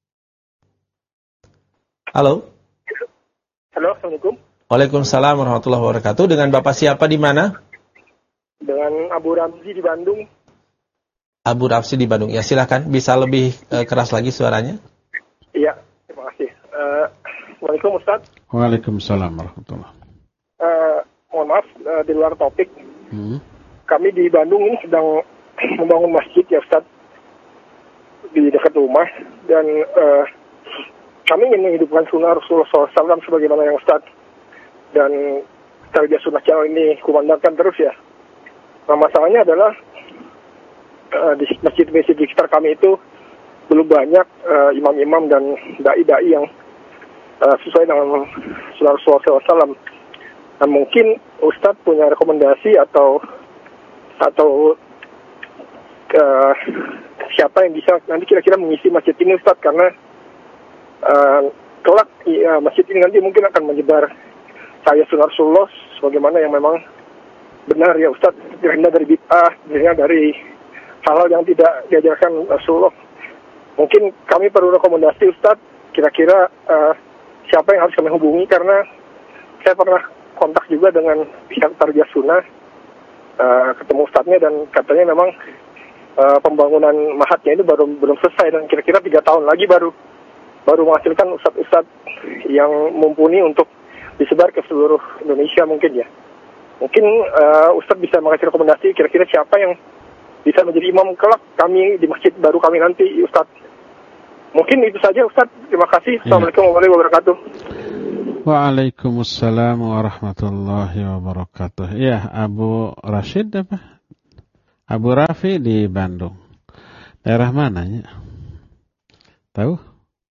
Halo. Halo, Assalamualaikum. Waalaikumsalam warahmatullahi wabarakatuh. Dengan Bapak siapa di mana? Dengan Abu Ramzi di Bandung. Abu Ramzi di Bandung. Ya, silakan. Bisa lebih uh, keras lagi suaranya? Iya, terima kasih. Uh, Waalaikumsalam Ustaz. Waalaikumsalam warahmatullahi wabarakatuh. Uh, mohon maaf, uh, di luar topik. Hmm. Kami di Bandung ini sedang membangun masjid ya Ustaz, di dekat rumah. Dan uh, kami ingin menghidupkan sunnah Rasulullah shallallahu alaihi wasallam sebagaimana yang Ustaz dan tarbiyah sunnah channel ini kumandangkan terus ya. Nah, masalahnya adalah uh, di masjid-masjid di sekitar kami itu belum banyak uh, imam-imam dan dai-dai yang uh, sesuai dengan sunnah Rasulullah shallallahu alaihi wasallam. Nah, mungkin Ustadz punya rekomendasi atau atau uh, siapa yang bisa nanti kira-kira mengisi masjid ini Ustadz, karena uh, kelak ya, masjid ini nanti mungkin akan menyebar saya sunnah Rasulullah sebagaimana yang memang benar ya Ustaz, terhindar dari bid'ah, terhindar dari hal-hal yang tidak diajarkan Rasulullah. Mungkin kami perlu rekomendasi Ustaz, kira-kira uh, siapa yang harus kami hubungi, karena saya pernah kontak juga dengan pihak Tarbiyah Sunnah, uh, ketemu Ustaznya dan katanya memang uh, pembangunan mahatnya itu baru belum selesai dan kira-kira tiga tahun lagi baru baru menghasilkan ustadz-ustadz yang mumpuni untuk disebar ke seluruh Indonesia mungkin ya. Mungkin uh, ustadz bisa mengasih rekomendasi kira-kira siapa yang bisa menjadi imam kelak kami di masjid baru kami nanti, Ustadz. Mungkin itu saja Ustadz. Terima kasih. Assalamualaikum warahmatullahi wabarakatuh. Waalaikumsalam warahmatullahi wabarakatuh. Ya, Abu Rashid apa? Abu Rafi di Bandung. Daerah mananya? Tahu?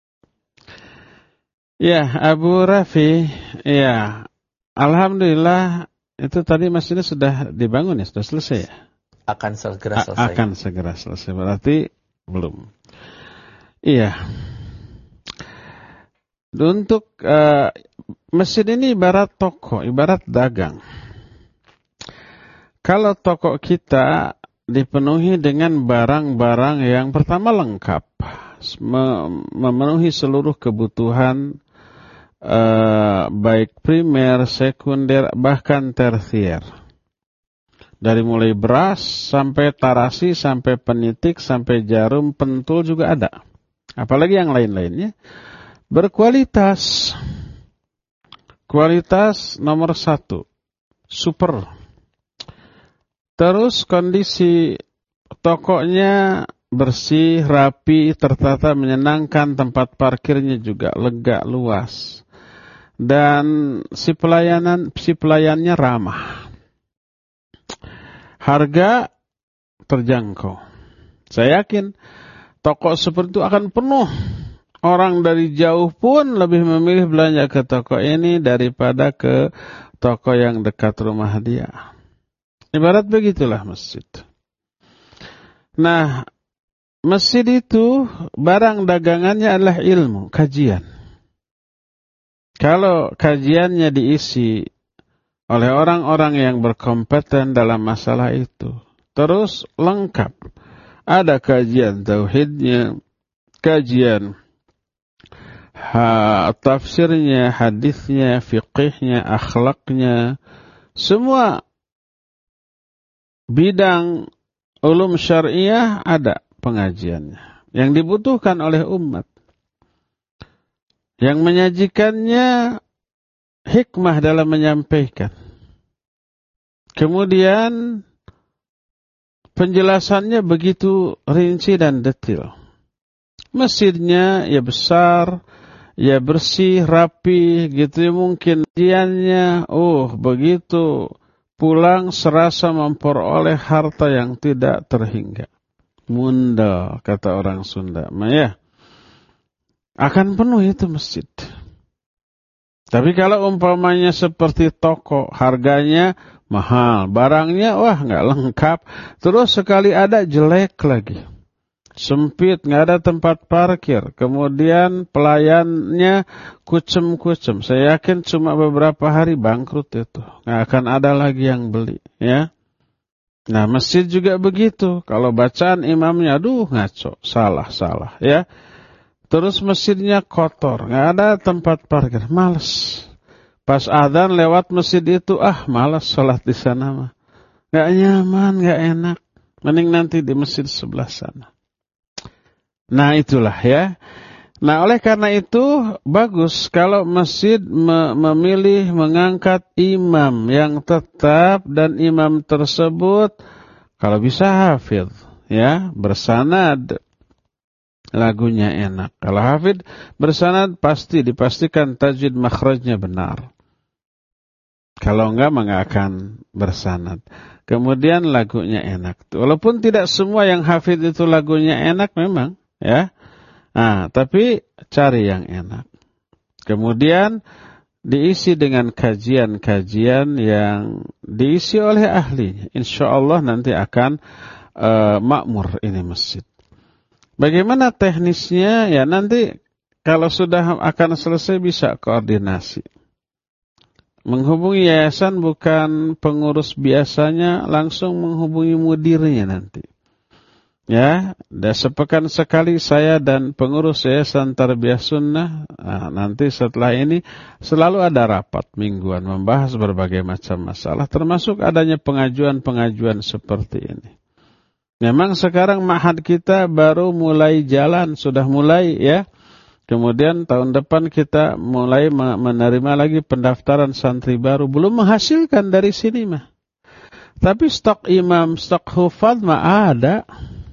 Ya, Abu Rafi, ya, alhamdulillah itu tadi masjidnya sudah dibangun ya, sudah selesai ya? Akan segera selesai. A- akan segera selesai, berarti belum. Iya. Untuk uh, masjid ini ibarat toko, ibarat dagang. Kalau toko kita dipenuhi dengan barang-barang yang pertama lengkap, memenuhi seluruh kebutuhan Uh, baik primer, sekunder, bahkan tersier. Dari mulai beras sampai tarasi, sampai penitik, sampai jarum, pentul juga ada. Apalagi yang lain-lainnya. Berkualitas. Kualitas nomor satu. Super. Terus kondisi tokonya bersih, rapi, tertata, menyenangkan. Tempat parkirnya juga lega, luas. Dan si pelayanan si pelayannya ramah. Harga terjangkau. Saya yakin toko seperti itu akan penuh. Orang dari jauh pun lebih memilih belanja ke toko ini daripada ke toko yang dekat rumah dia. Ibarat begitulah masjid. Nah, masjid itu barang dagangannya adalah ilmu, kajian. Kalau kajiannya diisi oleh orang-orang yang berkompeten dalam masalah itu, terus lengkap. Ada kajian tauhidnya, kajian ha, tafsirnya, hadisnya, fiqihnya, akhlaknya, semua bidang ulum syariah ada pengajiannya yang dibutuhkan oleh umat. Yang menyajikannya hikmah dalam menyampaikan. Kemudian penjelasannya begitu rinci dan detail. Masjidnya ya besar, ya bersih, rapi, gitu ya mungkin. Kajiannya, oh begitu pulang serasa memperoleh harta yang tidak terhingga. Munda, kata orang Sunda. Maya. Akan penuh itu masjid. Tapi kalau umpamanya seperti toko, harganya mahal, barangnya wah nggak lengkap, terus sekali ada jelek lagi, sempit, nggak ada tempat parkir, kemudian pelayannya kucem-kucem, saya yakin cuma beberapa hari bangkrut itu, nggak akan ada lagi yang beli, ya. Nah masjid juga begitu, kalau bacaan imamnya, aduh ngaco, salah-salah, ya. Terus masjidnya kotor, nggak ada tempat parkir, malas. Pas adzan lewat masjid itu, ah malas sholat di sana mah, nggak nyaman, nggak enak. Mending nanti di masjid sebelah sana. Nah itulah ya. Nah oleh karena itu bagus kalau masjid me- memilih mengangkat imam yang tetap dan imam tersebut kalau bisa hafidh, ya bersanad. Lagunya enak. Kalau hafid bersanad pasti dipastikan tajwid makhrajnya benar. Kalau enggak maka akan bersanad. Kemudian lagunya enak. Walaupun tidak semua yang hafid itu lagunya enak memang, ya. Nah, tapi cari yang enak. Kemudian diisi dengan kajian-kajian yang diisi oleh ahlinya. Insyaallah nanti akan uh, makmur ini masjid. Bagaimana teknisnya? Ya nanti kalau sudah akan selesai bisa koordinasi. Menghubungi yayasan bukan pengurus biasanya, langsung menghubungi mudirnya nanti. Ya, dan sepekan sekali saya dan pengurus yayasan Tarbiyah Sunnah, nah, nanti setelah ini selalu ada rapat mingguan membahas berbagai macam masalah, termasuk adanya pengajuan-pengajuan seperti ini. Memang sekarang ma'had kita baru mulai jalan, sudah mulai ya. Kemudian tahun depan kita mulai menerima lagi pendaftaran santri baru. Belum menghasilkan dari sini mah. Tapi stok imam, stok hufad mah ada.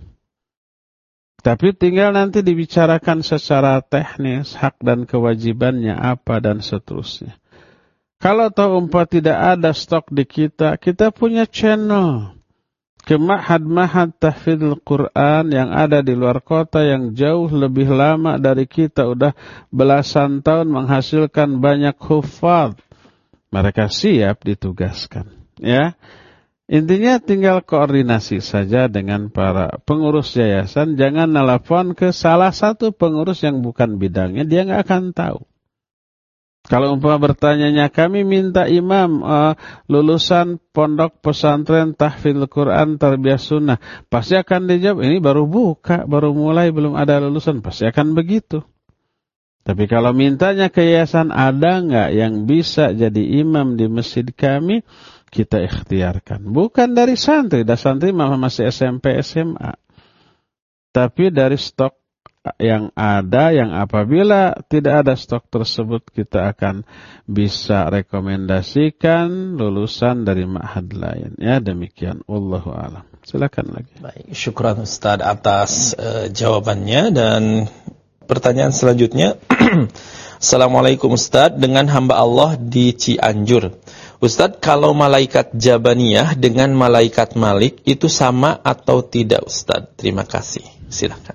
Tapi tinggal nanti dibicarakan secara teknis, hak dan kewajibannya apa dan seterusnya. Kalau tahu umpah tidak ada stok di kita, kita punya channel ke ma'had-ma'had tahfidzul Quran yang ada di luar kota yang jauh lebih lama dari kita, udah belasan tahun menghasilkan banyak hufadz. Mereka siap ditugaskan, ya. Intinya tinggal koordinasi saja dengan para pengurus yayasan, jangan nelpon ke salah satu pengurus yang bukan bidangnya, dia nggak akan tahu. Kalau umpama bertanyanya, kami minta imam uh, lulusan pondok pesantren tahfidzul Quran Tarbiyah Sunnah, pasti akan dijawab, ini baru buka, baru mulai, belum ada lulusan, pasti akan begitu. Tapi kalau mintanya ke yayasan, ada nggak yang bisa jadi imam di masjid kami, kita ikhtiarkan. Bukan dari santri, dari santri masih S M P, S M A. Tapi dari stok yang ada, yang apabila tidak ada stok tersebut, kita akan bisa rekomendasikan lulusan dari ma'had lain. Ya, demikian. Wallahu a'lam. Silakan lagi. Baik, syukran Ustaz atas uh, jawabannya. Dan pertanyaan selanjutnya. Assalamualaikum Ustaz, dengan hamba Allah di Cianjur. Ustaz, kalau malaikat Jabaniyah dengan malaikat Malik itu sama atau tidak Ustaz? Terima kasih. Silakan.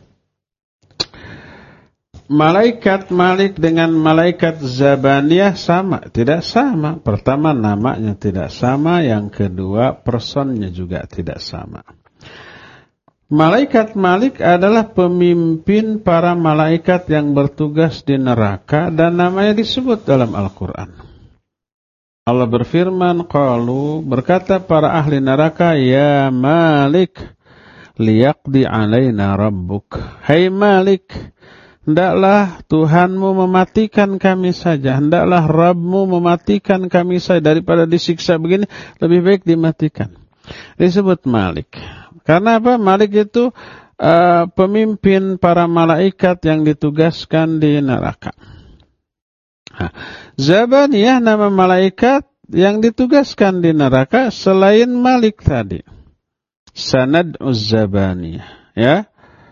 Malaikat Malik dengan malaikat Zabaniyah sama? Tidak sama. Pertama, namanya tidak sama. Yang kedua, personnya juga tidak sama. Malaikat Malik adalah pemimpin para malaikat yang bertugas di neraka dan namanya disebut dalam Al-Quran. Allah berfirman, qalu, berkata para ahli neraka, ya Malik, liyaqdi alaina rabbuk. Hai Malik, hendaklah Tuhanmu mematikan kami saja. Hendaklah Rabbmu mematikan kami saja. Daripada disiksa begini, lebih baik dimatikan. Disebut Malik. Karena apa? Malik itu uh, pemimpin para malaikat yang ditugaskan di neraka. Nah, Zabaniyah nama malaikat yang ditugaskan di neraka selain Malik tadi. Sanad'uz Zabaniyah. Ya.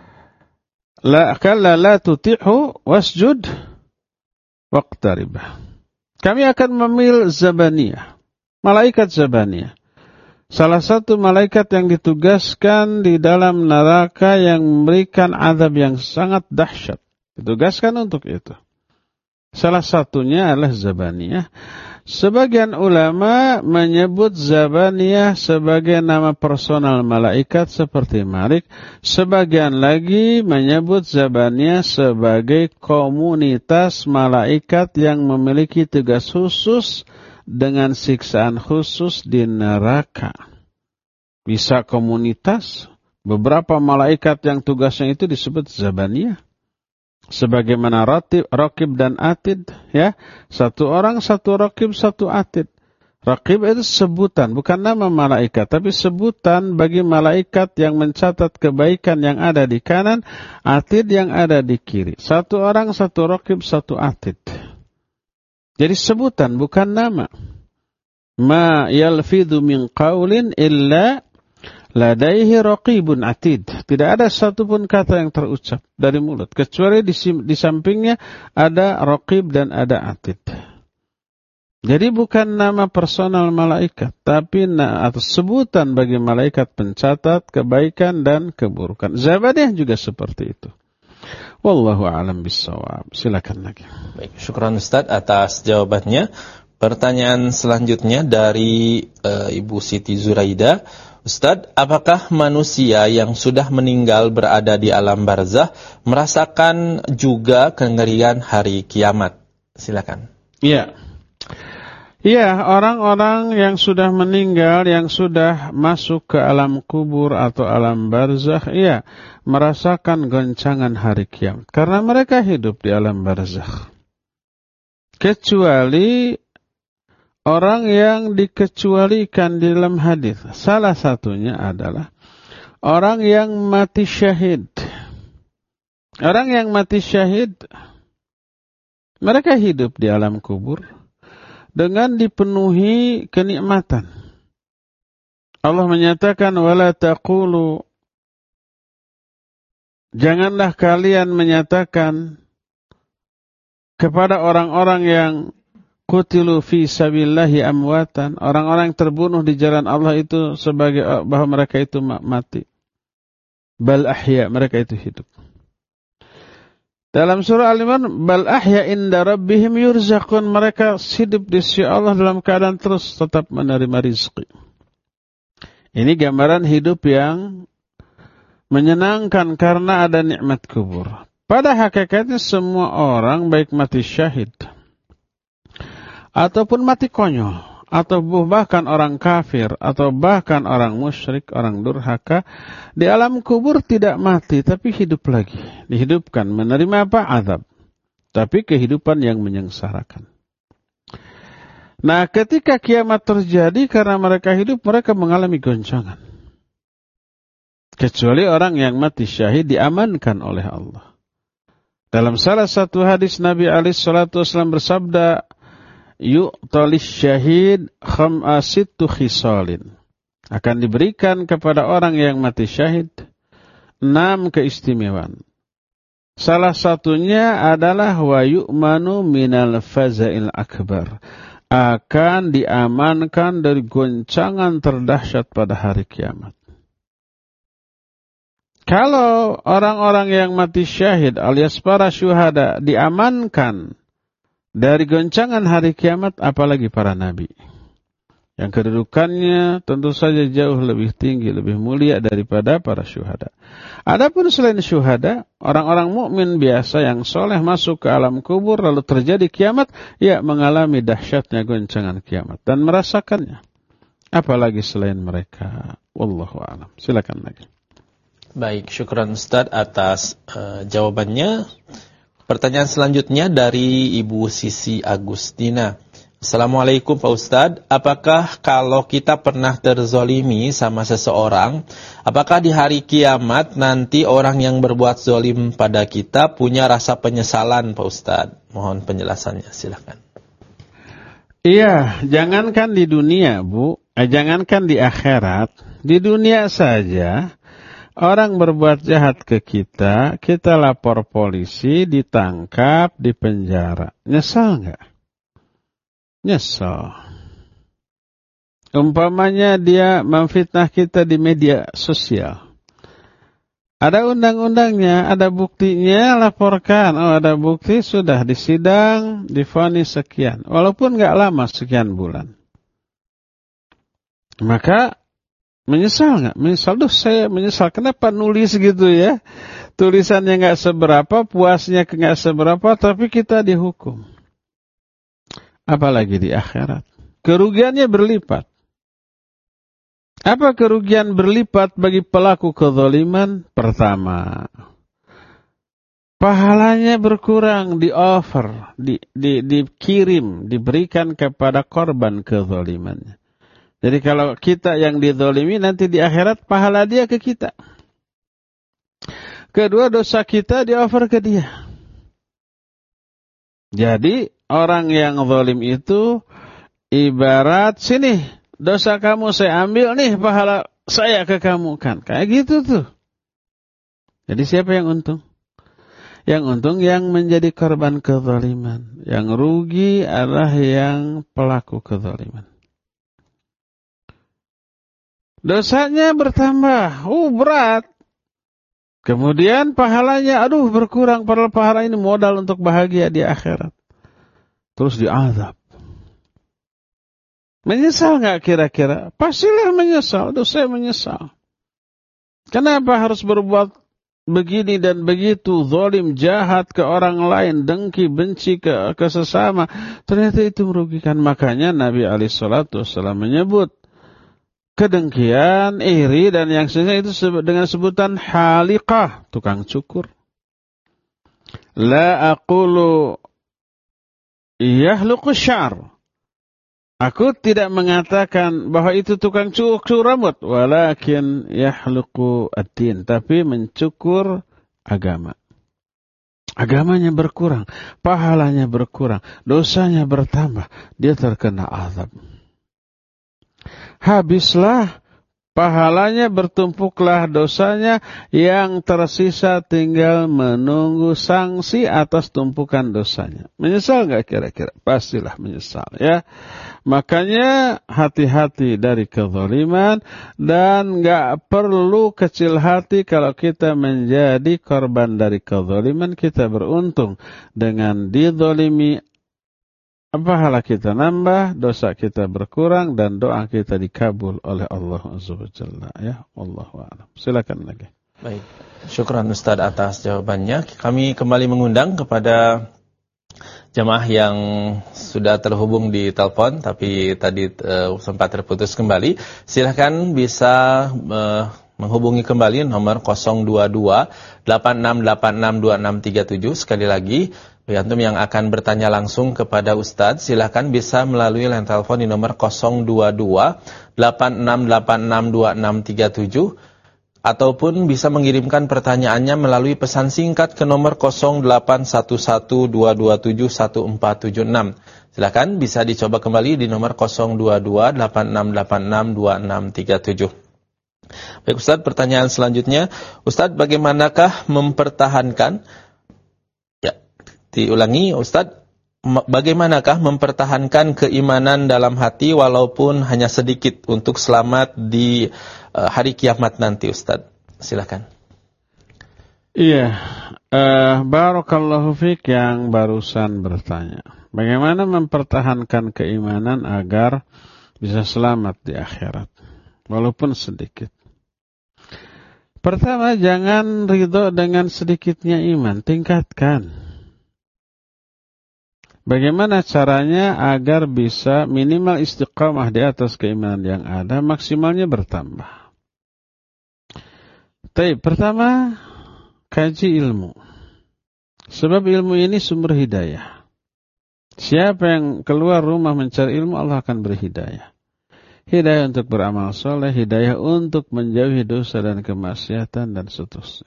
La kalla la tuti'hu wasjud waqtarib. Kami akan memilih Zabaniyah, malaikat Zabaniyah. Salah satu malaikat yang ditugaskan di dalam neraka yang memberikan azab yang sangat dahsyat. Ditugaskan untuk itu. Salah satunya adalah Zabaniyah. Sebagian ulama menyebut Zabaniyah sebagai nama personal malaikat seperti Malik. Sebagian lagi menyebut Zabaniyah sebagai komunitas malaikat yang memiliki tugas khusus dengan siksaan khusus di neraka. Bisa komunitas, beberapa malaikat yang tugasnya itu disebut Zabaniyah. Sebagaimana Ratib, Raqib dan Atid, ya. Satu orang, satu Raqib, satu Atid. Raqib itu sebutan, bukan nama malaikat, tapi sebutan bagi malaikat yang mencatat kebaikan yang ada di kanan, Atid yang ada di kiri. Satu orang, satu Raqib, satu Atid. Jadi sebutan, bukan nama. Ma yalfidhu min qaulin illa ladaihi raqibun atid. Tidak ada satupun kata yang terucap dari mulut, kecuali di, di sampingnya ada raqib dan ada atid. Jadi bukan nama personal malaikat, tapi na, atau sebutan bagi malaikat pencatat kebaikan dan keburukan. Zabaniyah juga seperti itu. Wallahu a'lam bissawab. Silakan lagi. Baik, syukran Ustaz atas jawabannya. Pertanyaan selanjutnya dari uh, Ibu Siti Zuraida. Ustaz, apakah manusia yang sudah meninggal berada di alam barzah merasakan juga kengerian hari kiamat? Silakan. Iya. Iya, orang-orang yang sudah meninggal, yang sudah masuk ke alam kubur atau alam barzakh, iya, merasakan goncangan hari kiamat. Karena mereka hidup di alam barzakh. Kecuali orang yang dikecualikan di dalam hadis. Salah satunya adalah orang yang mati syahid. Orang yang mati syahid, mereka hidup di alam kubur dengan dipenuhi kenikmatan. Allah menyatakan, wala taqulu, janganlah kalian menyatakan kepada orang-orang yang qutilu fi sabilillahi amwatan, orang-orang yang terbunuh di jalan Allah itu sebagai bahwa mereka itu mati. Bal ahya, mereka itu hidup. Dalam surah Al-Imran, bal ahya inda rabbihim yurzaqun, mereka hidup di sisi Allah dalam keadaan terus tetap menerima rizki. Ini gambaran hidup yang menyenangkan karena ada nikmat kubur. Pada hakikatnya semua orang baik mati syahid ataupun mati konyol, atau bahkan orang kafir, atau bahkan orang musyrik, orang durhaka, di alam kubur tidak mati, tapi hidup lagi. Dihidupkan, menerima apa? Azab. Tapi kehidupan yang menyengsarakan. Nah, ketika kiamat terjadi, karena mereka hidup, mereka mengalami goncangan. Kecuali orang yang mati syahid diamankan oleh Allah. Dalam salah satu hadis Nabi alaihi salatu wasallam bersabda, yu'talis syahid kham'asittu khisalin. Akan diberikan kepada orang yang mati syahid enam keistimewaan. Salah satunya adalah wa yu'manu minal faza'il akbar. Akan diamankan dari goncangan terdahsyat pada hari kiamat. Kalau orang-orang yang mati syahid alias para syuhada diamankan dari goncangan hari kiamat, apalagi para nabi. Yang kedudukannya tentu saja jauh lebih tinggi, lebih mulia daripada para syuhada. Adapun selain syuhada, orang-orang mukmin biasa yang soleh masuk ke alam kubur lalu terjadi kiamat, ya mengalami dahsyatnya goncangan kiamat dan merasakannya. Apalagi selain mereka. Wallahu a'lam. Silakan lagi. Baik, syukran Ustaz atas uh, jawabannya. Pertanyaan selanjutnya dari Ibu Sisi Agustina. Assalamualaikum Pak Ustadz, apakah kalau kita pernah terzolimi sama seseorang, apakah di hari kiamat nanti orang yang berbuat zolim pada kita punya rasa penyesalan Pak Ustadz? Mohon penjelasannya, silakan. Iya, jangankan di dunia Bu, eh, jangankan di akhirat, di dunia saja. Orang berbuat jahat ke kita, kita lapor polisi, ditangkap, dipenjara. Nyesal nggak? Nyesal. Umpamanya dia memfitnah kita di media sosial. Ada undang-undangnya, ada buktinya, laporkan. Oh, ada bukti, sudah disidang, divonis sekian. Walaupun nggak lama, sekian bulan. Maka menyesal nggak? Menyesal, duh saya menyesal. Kenapa nulis gitu ya? Tulisannya nggak seberapa, puasnya nggak seberapa, tapi kita dihukum. Apalagi di akhirat. Kerugiannya berlipat. Apa kerugian berlipat bagi pelaku kezaliman? Pertama, pahalanya berkurang, di offer, di, di, dikirim, diberikan kepada korban kezalimannya. Jadi kalau kita yang dizalimi, nanti di akhirat pahala dia ke kita. Kedua, dosa kita di-offer ke dia. Jadi orang yang zalim itu ibarat, sini dosa kamu saya ambil nih, pahala saya ke kamu kan. Kayak gitu tuh. Jadi siapa yang untung? Yang untung yang menjadi korban kezaliman. Yang rugi adalah yang pelaku kezaliman. Dosanya bertambah, uh berat. Kemudian pahalanya, aduh berkurang, padahal pahala ini modal untuk bahagia di akhirat. Terus diazab. Menyesal nggak kira-kira? Pastilah menyesal, aduh saya menyesal. Kenapa harus berbuat begini dan begitu, zalim, jahat ke orang lain, dengki, benci ke, ke sesama, ternyata itu merugikan. Makanya Nabi alaihi salatu wasallam menyebut kedengkian, iri dan yang sejenisnya itu dengan sebutan haliqah, tukang cukur. La aqulu yahluqu syar. Aku tidak mengatakan bahwa itu tukang cukur rambut, walakin yahluqu ad-din, tapi mencukur agama. Agamanya berkurang, pahalanya berkurang, dosanya bertambah, dia terkena azab. Habislah pahalanya, bertumpuklah dosanya, yang tersisa tinggal menunggu sanksi atas tumpukan dosanya. Menyesal nggak kira-kira? Pastilah menyesal ya. Makanya hati-hati dari kezaliman, dan nggak perlu kecil hati kalau kita menjadi korban dari kezaliman. Kita beruntung dengan dizalimi, pahala kita nambah, dosa kita berkurang, dan doa kita dikabul oleh Allah Azza wa Jalla ya. Wallahu a'lam. Silakan lagi. Baik. Syukran Ustaz atas jawabannya. Kami kembali mengundang kepada jamaah yang sudah terhubung di telepon tapi tadi uh, sempat terputus kembali. Silakan bisa uh, menghubungi kembali nomor nol dua dua delapan enam delapan enam dua enam tiga tujuh. Sekali lagi, bagi antum yang akan bertanya langsung kepada Ustadz, silakan bisa melalui line telepon di nomor nol dua dua delapan enam delapan enam dua enam tiga tujuh, ataupun bisa mengirimkan pertanyaannya melalui pesan singkat ke nomor nol delapan satu satu dua dua tujuh satu empat tujuh enam. Silakan bisa dicoba kembali di nomor nol dua dua delapan enam delapan enam dua enam tiga tujuh. Baik Ustadz, pertanyaan selanjutnya, Ustadz, bagaimanakah mempertahankan, ya, diulangi Ustadz, bagaimanakah mempertahankan keimanan dalam hati walaupun hanya sedikit untuk selamat di uh, hari kiamat nanti Ustadz? Silakan. Iya, uh, barakallahu fiik yang barusan bertanya. Bagaimana mempertahankan keimanan agar bisa selamat di akhirat walaupun sedikit? Pertama, jangan ridho dengan sedikitnya iman, tingkatkan. Bagaimana caranya agar bisa minimal istiqamah di atas keimanan yang ada, maksimalnya bertambah? Tapi pertama, kaji ilmu. Sebab ilmu ini sumber hidayah. Siapa yang keluar rumah mencari ilmu, Allah akan beri hidayah. Hidayah untuk beramal soleh, hidayah untuk menjauhi dosa dan kemaksiatan, dan seterusnya.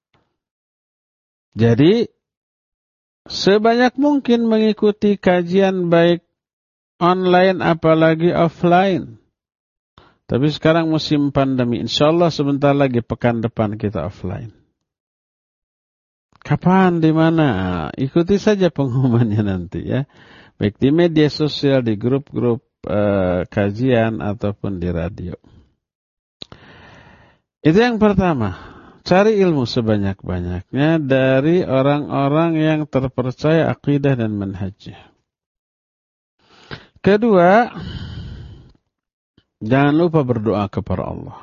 Jadi, sebanyak mungkin mengikuti kajian baik online apalagi offline. Tapi sekarang musim pandemi, insya Allah sebentar lagi pekan depan kita offline. Kapan, di mana? Ikuti saja pengumumannya nanti ya. Baik di media sosial, di grup-grup uh, kajian ataupun di radio. Itu yang pertama. Cari ilmu sebanyak-banyaknya dari orang-orang yang terpercaya akidah dan manhajnya. Kedua, jangan lupa berdoa kepada Allah.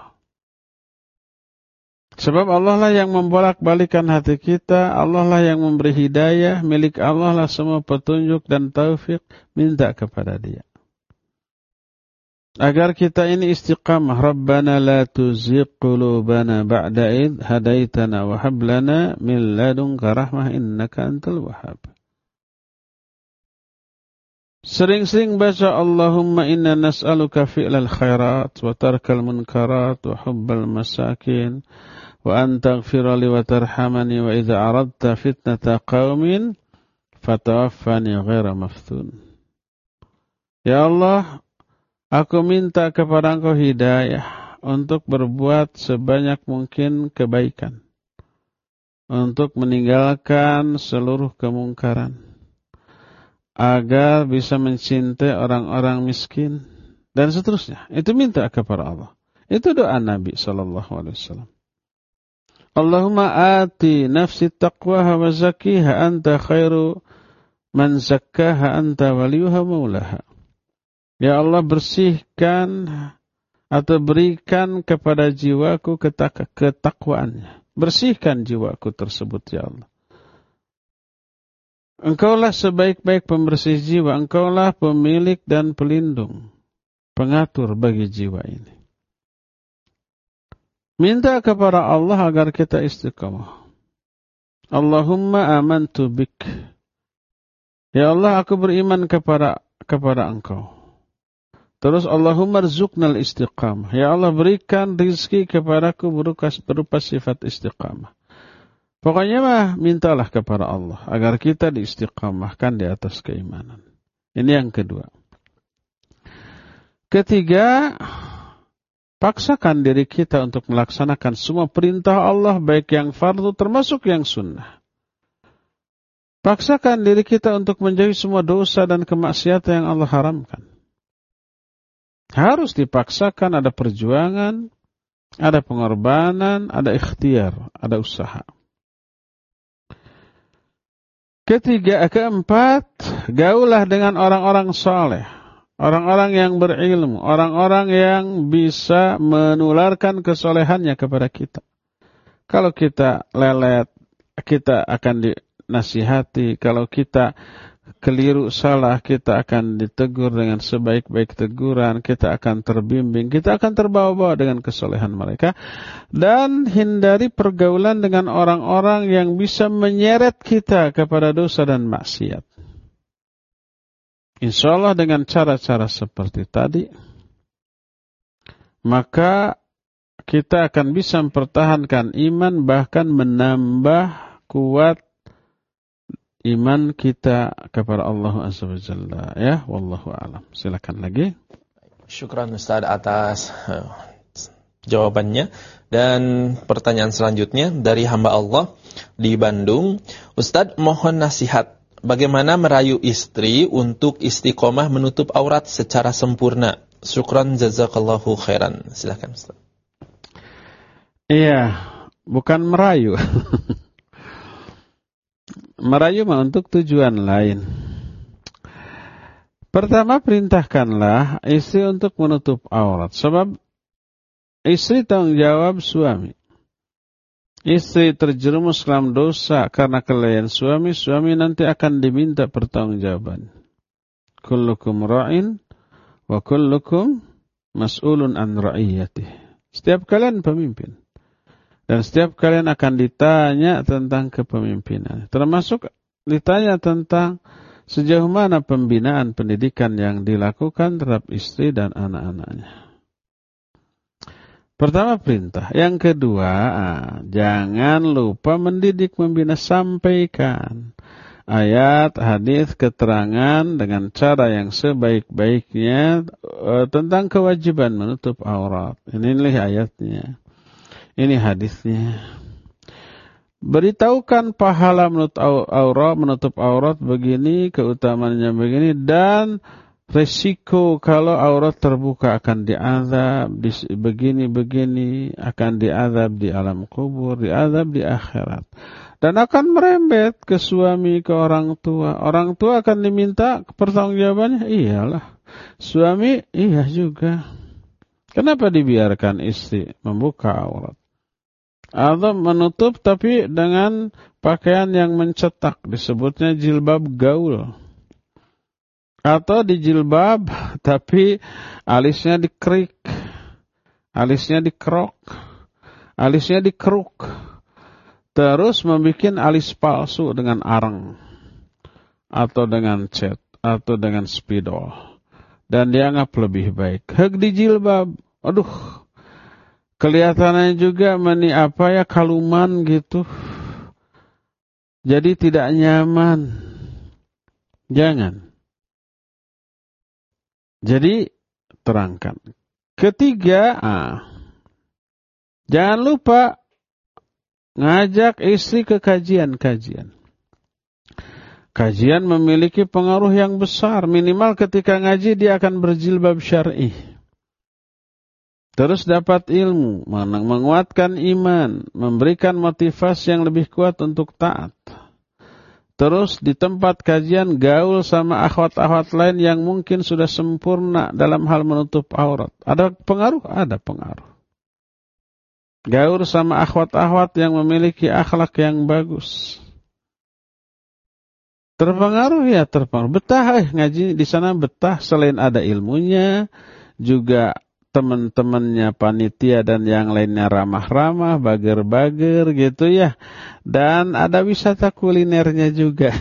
Sebab Allah lah yang membolak-balikan hati kita, Allah lah yang memberi hidayah, milik Allah lah semua petunjuk dan taufik, minta kepada Dia. Agar kita ini istiqamah. Rabbana la tuzigh qulubana ba'da id hadaitana wa hab lana min ladunka rahmah innaka antal wahhab. Sering-sering baca Allahumma inna nas'aluka fi'lal khairat wa tarkal munkarat wa hubbal masakin wa an taghfira li wa tarhamani wa idza aradta fitnata qaumin fatawaffani ghaira maftun. Ya Allah, aku minta kepada Engkau hidayah untuk berbuat sebanyak mungkin kebaikan, untuk meninggalkan seluruh kemungkaran, agar bisa mencintai orang-orang miskin, dan seterusnya. Itu minta kepada Allah. Itu doa Nabi sallallahu alaihi wasallam. Allahumma ati nafsi taqwaha wa zakkiha anta khairu man zakkaha anta waliyuha maulaha. Ya Allah, bersihkan atau berikan kepada jiwaku ketak- ketakwaannya. Bersihkan jiwaku tersebut, ya Allah. Engkaulah sebaik-baik pembersih jiwa. Engkaulah pemilik dan pelindung, pengatur bagi jiwa ini. Minta kepada Allah agar kita istiqamah. Allahumma amantu bik. Ya Allah, aku beriman kepada kepada Engkau. Terus Allahumma rzuqnal istiqamah. Ya Allah, berikan rizki kepadaku berupa, berupa sifat istiqamah. Pokoknya mah mintalah kepada Allah agar kita diistiqamahkan di atas keimanan. Ini yang kedua. Ketiga, paksakan diri kita untuk melaksanakan semua perintah Allah, baik yang fardu termasuk yang sunnah. Paksakan diri kita untuk menjauhi semua dosa dan kemaksiatan yang Allah haramkan. Harus dipaksakan, ada perjuangan, ada pengorbanan, ada ikhtiar, ada usaha. Ketiga, keempat, gaulah dengan orang-orang saleh. Orang-orang yang berilmu, orang-orang yang bisa menularkan kesolehannya kepada kita. Kalau kita lelet, kita akan dinasihati. Kalau kita keliru salah, kita akan ditegur dengan sebaik-baik teguran. Kita akan terbimbing, kita akan terbawa-bawa dengan kesolehan mereka. Dan hindari pergaulan dengan orang-orang yang bisa menyeret kita kepada dosa dan maksiat. Insya Allah dengan cara-cara seperti tadi, maka kita akan bisa mempertahankan iman, bahkan menambah kuat iman kita kepada Allah Azza wa Jalla. Ya, wallahu a'lam. Silakan lagi. Syukran Ustaz atas uh, jawabannya. Dan pertanyaan selanjutnya dari hamba Allah di Bandung. Ustaz, mohon nasihat. Bagaimana merayu istri untuk istiqomah menutup aurat secara sempurna? Syukran jazakallahu khairan. Silakan Ustaz. Iya, bukan merayu. Merayu mah untuk tujuan lain. Pertama, perintahkanlah istri untuk menutup aurat. Sebab istri tanggung jawab suami. Istri terjerumus dalam dosa karena kelalaian suami, suami nanti akan diminta pertanggungjawaban. Kullukum ra'in wa kullukum mas'ulun an ra'iyatih. Setiap kalian pemimpin. Dan setiap kalian akan ditanya tentang kepemimpinan. Termasuk ditanya tentang sejauh mana pembinaan pendidikan yang dilakukan terhadap istri dan anak-anaknya. Pertama perintah. Yang kedua, jangan lupa mendidik, membina, sampaikan ayat, hadis, keterangan dengan cara yang sebaik-baiknya tentang kewajiban menutup aurat. Ini ayatnya. Ini hadisnya. Beritahukan pahala menutup aurat, menutup aurat begini, keutamaannya begini, dan resiko kalau aurat terbuka akan diazab begini-begini, akan diazab di alam kubur, diazab di akhirat. Dan akan merembet ke suami, ke orang tua. Orang tua akan diminta pertanggungjawabannya, iyalah. Suami, iya juga. Kenapa dibiarkan istri membuka aurat? Atau menutup tapi dengan pakaian yang mencetak, disebutnya jilbab gaul. Atau di jilbab tapi alisnya dikerik, alisnya dikerok, alisnya dikeruk. Terus membuat alis palsu dengan arang, atau dengan cat, atau dengan spidol. Dan dianggap lebih baik. Heg di jilbab, aduh, kelihatannya juga meni apa ya, kaluman gitu. Jadi tidak nyaman. Jangan. Jadi terangkan. Ketiga, ah, jangan lupa ngajak istri ke kajian-kajian. Kajian memiliki pengaruh yang besar. Minimal ketika ngaji dia akan berjilbab syar'i. Terus dapat ilmu, menguatkan iman, memberikan motivasi yang lebih kuat untuk taat. Terus di tempat kajian gaul sama akhwat-akhwat lain yang mungkin sudah sempurna dalam hal menutup aurat. Ada pengaruh? Ada pengaruh. Gaul sama akhwat-akhwat yang memiliki akhlak yang bagus. Terpengaruh ya terpengaruh. Betah eh, ngaji di sana betah, selain ada ilmunya, juga teman-temannya panitia dan yang lainnya ramah-ramah, bager-bager gitu ya. Dan ada wisata kulinernya juga.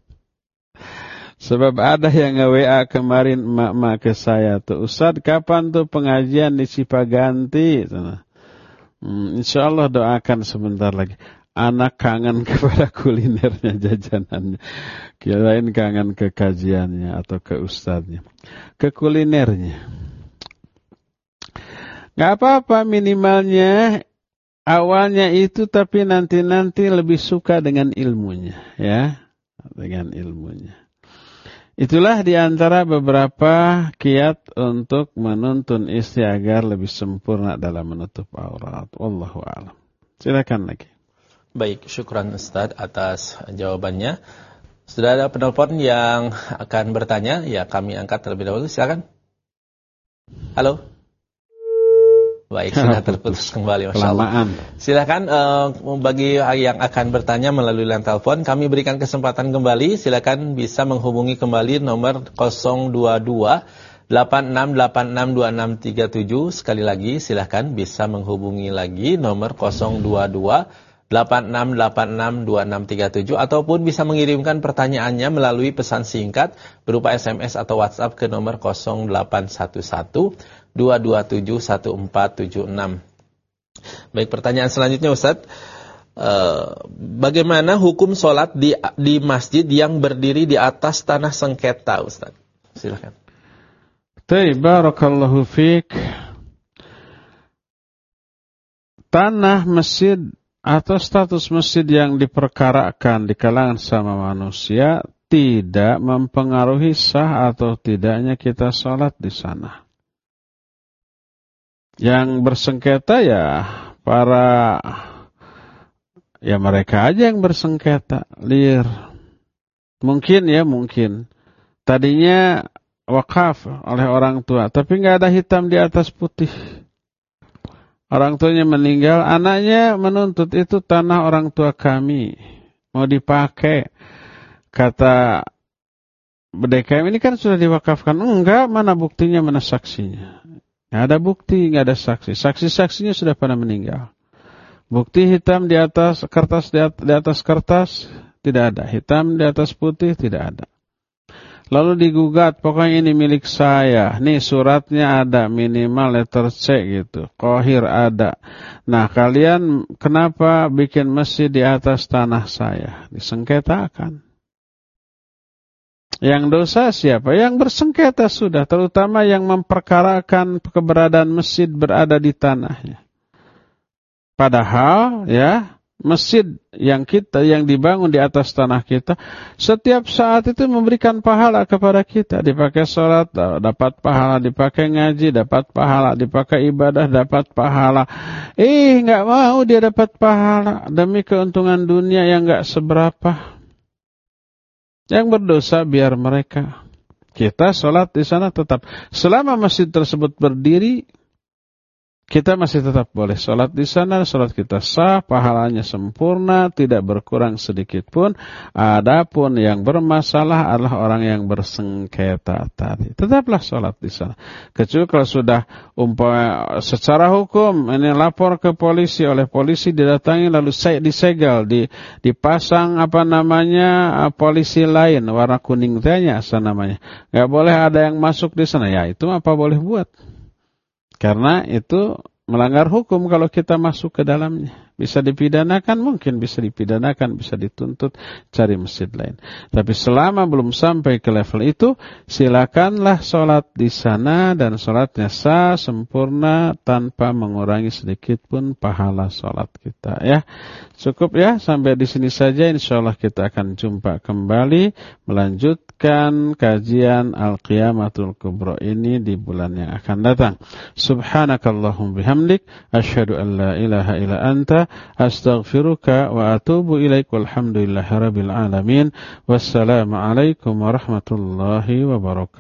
Sebab ada yang nge-W A kemarin emak-emak ke saya tuh, Ustadz kapan tuh pengajian di Cipaganti? Hmm, insya Allah doakan sebentar lagi. Anak kangen kepada kulinernya, jajanannya. Kirain kangen ke kajiannya atau ke ustadznya. Ke kulinernya. Gak apa-apa, minimalnya awalnya itu, tapi nanti-nanti lebih suka dengan ilmunya. Ya, dengan ilmunya. Itulah diantara beberapa kiat untuk menuntun istri agar lebih sempurna dalam menutup aurat. Wallahu a'lam. Silakan lagi. Baik, syukran Ustaz atas jawabannya. Sudah ada penelpon yang akan bertanya, ya kami angkat terlebih dahulu, silakan. Halo. Baik, sudah terputus kembali, Masya Allah. Silakan uh, bagi yang akan bertanya melalui line telepon, kami berikan kesempatan kembali. Silakan bisa menghubungi kembali nomor nol dua dua delapan enam delapan enam dua enam tiga tujuh. Sekali lagi, silakan bisa menghubungi lagi nomor nol dua dua delapan enam delapan enam dua enam tiga tujuh ataupun bisa mengirimkan pertanyaannya melalui pesan singkat berupa S M S atau WhatsApp ke nomor nol delapan satu satu dua dua tujuh satu empat tujuh enam. Baik, pertanyaan selanjutnya Ustaz, uh, bagaimana hukum sholat di di masjid yang berdiri di atas tanah sengketa, Ustaz? Silakan. Baik, barakallahu fiik. Tanah masjid atau status masjid yang diperkarakan di kalangan sama manusia tidak mempengaruhi sah atau tidaknya kita sholat di sana. Yang bersengketa ya para, ya mereka aja yang bersengketa, liar. Mungkin ya mungkin tadinya wakaf oleh orang tua, tapi nggak ada hitam di atas putih. Orang tuanya meninggal, anaknya menuntut itu tanah orang tua kami, mau dipakai. Kata B D K M, ini kan sudah diwakafkan. Enggak, mana buktinya, mana saksinya. Nggak ada bukti, nggak ada saksi. Saksi-saksinya sudah pada meninggal. Bukti hitam di atas kertas, di atas, di atas kertas, tidak ada. Hitam di atas putih, tidak ada. Lalu digugat, pokoknya ini milik saya. Nih suratnya ada, minimal letter C gitu. Qahir ada. Nah kalian kenapa bikin masjid di atas tanah saya? Disengketakan. Yang dosa siapa? Yang bersengketa sudah. Terutama yang memperkarakan keberadaan masjid berada di tanahnya. Padahal ya, masjid yang kita yang dibangun di atas tanah kita setiap saat itu memberikan pahala kepada kita. Dipakai sholat dapat pahala, dipakai ngaji dapat pahala, dipakai ibadah dapat pahala. Eh nggak mau dia dapat pahala demi keuntungan dunia yang nggak seberapa. Yang berdosa biar mereka. Kita sholat di sana tetap. Selama masjid tersebut berdiri, kita masih tetap boleh sholat di sana, sholat kita sah, pahalanya sempurna, tidak berkurang sedikit pun. Adapun yang bermasalah adalah orang yang bersengketa tadi. Tetaplah sholat di sana. Kecuali kalau sudah umpama secara hukum ini lapor ke polisi, oleh polisi didatangi lalu disegel, dipasang apa namanya polisi lain warna kuning tanya asal namanya. Gak boleh ada yang masuk di sana. Ya itu apa boleh buat? Karena itu melanggar hukum kalau kita masuk ke dalamnya. Bisa dipidanakan, mungkin bisa dipidanakan, bisa dituntut, cari masjid lain. Tapi selama belum sampai ke level itu, silakanlah sholat di sana dan sholatnya sah, sempurna, tanpa mengurangi sedikit pun pahala sholat kita. Ya, cukup ya, sampai di sini saja. Insyaallah kita akan jumpa kembali melanjutkan kajian Al-Qiyamatul Kubra ini di bulan yang akan datang. Subhanakallahum bihamdik, asyhadu an la ilaha illa anta, astaghfiruka wa atubu ilaik, walhamdulillahi rabbil alamin. Wassalamu alaikum warahmatullahi wabarakatuh.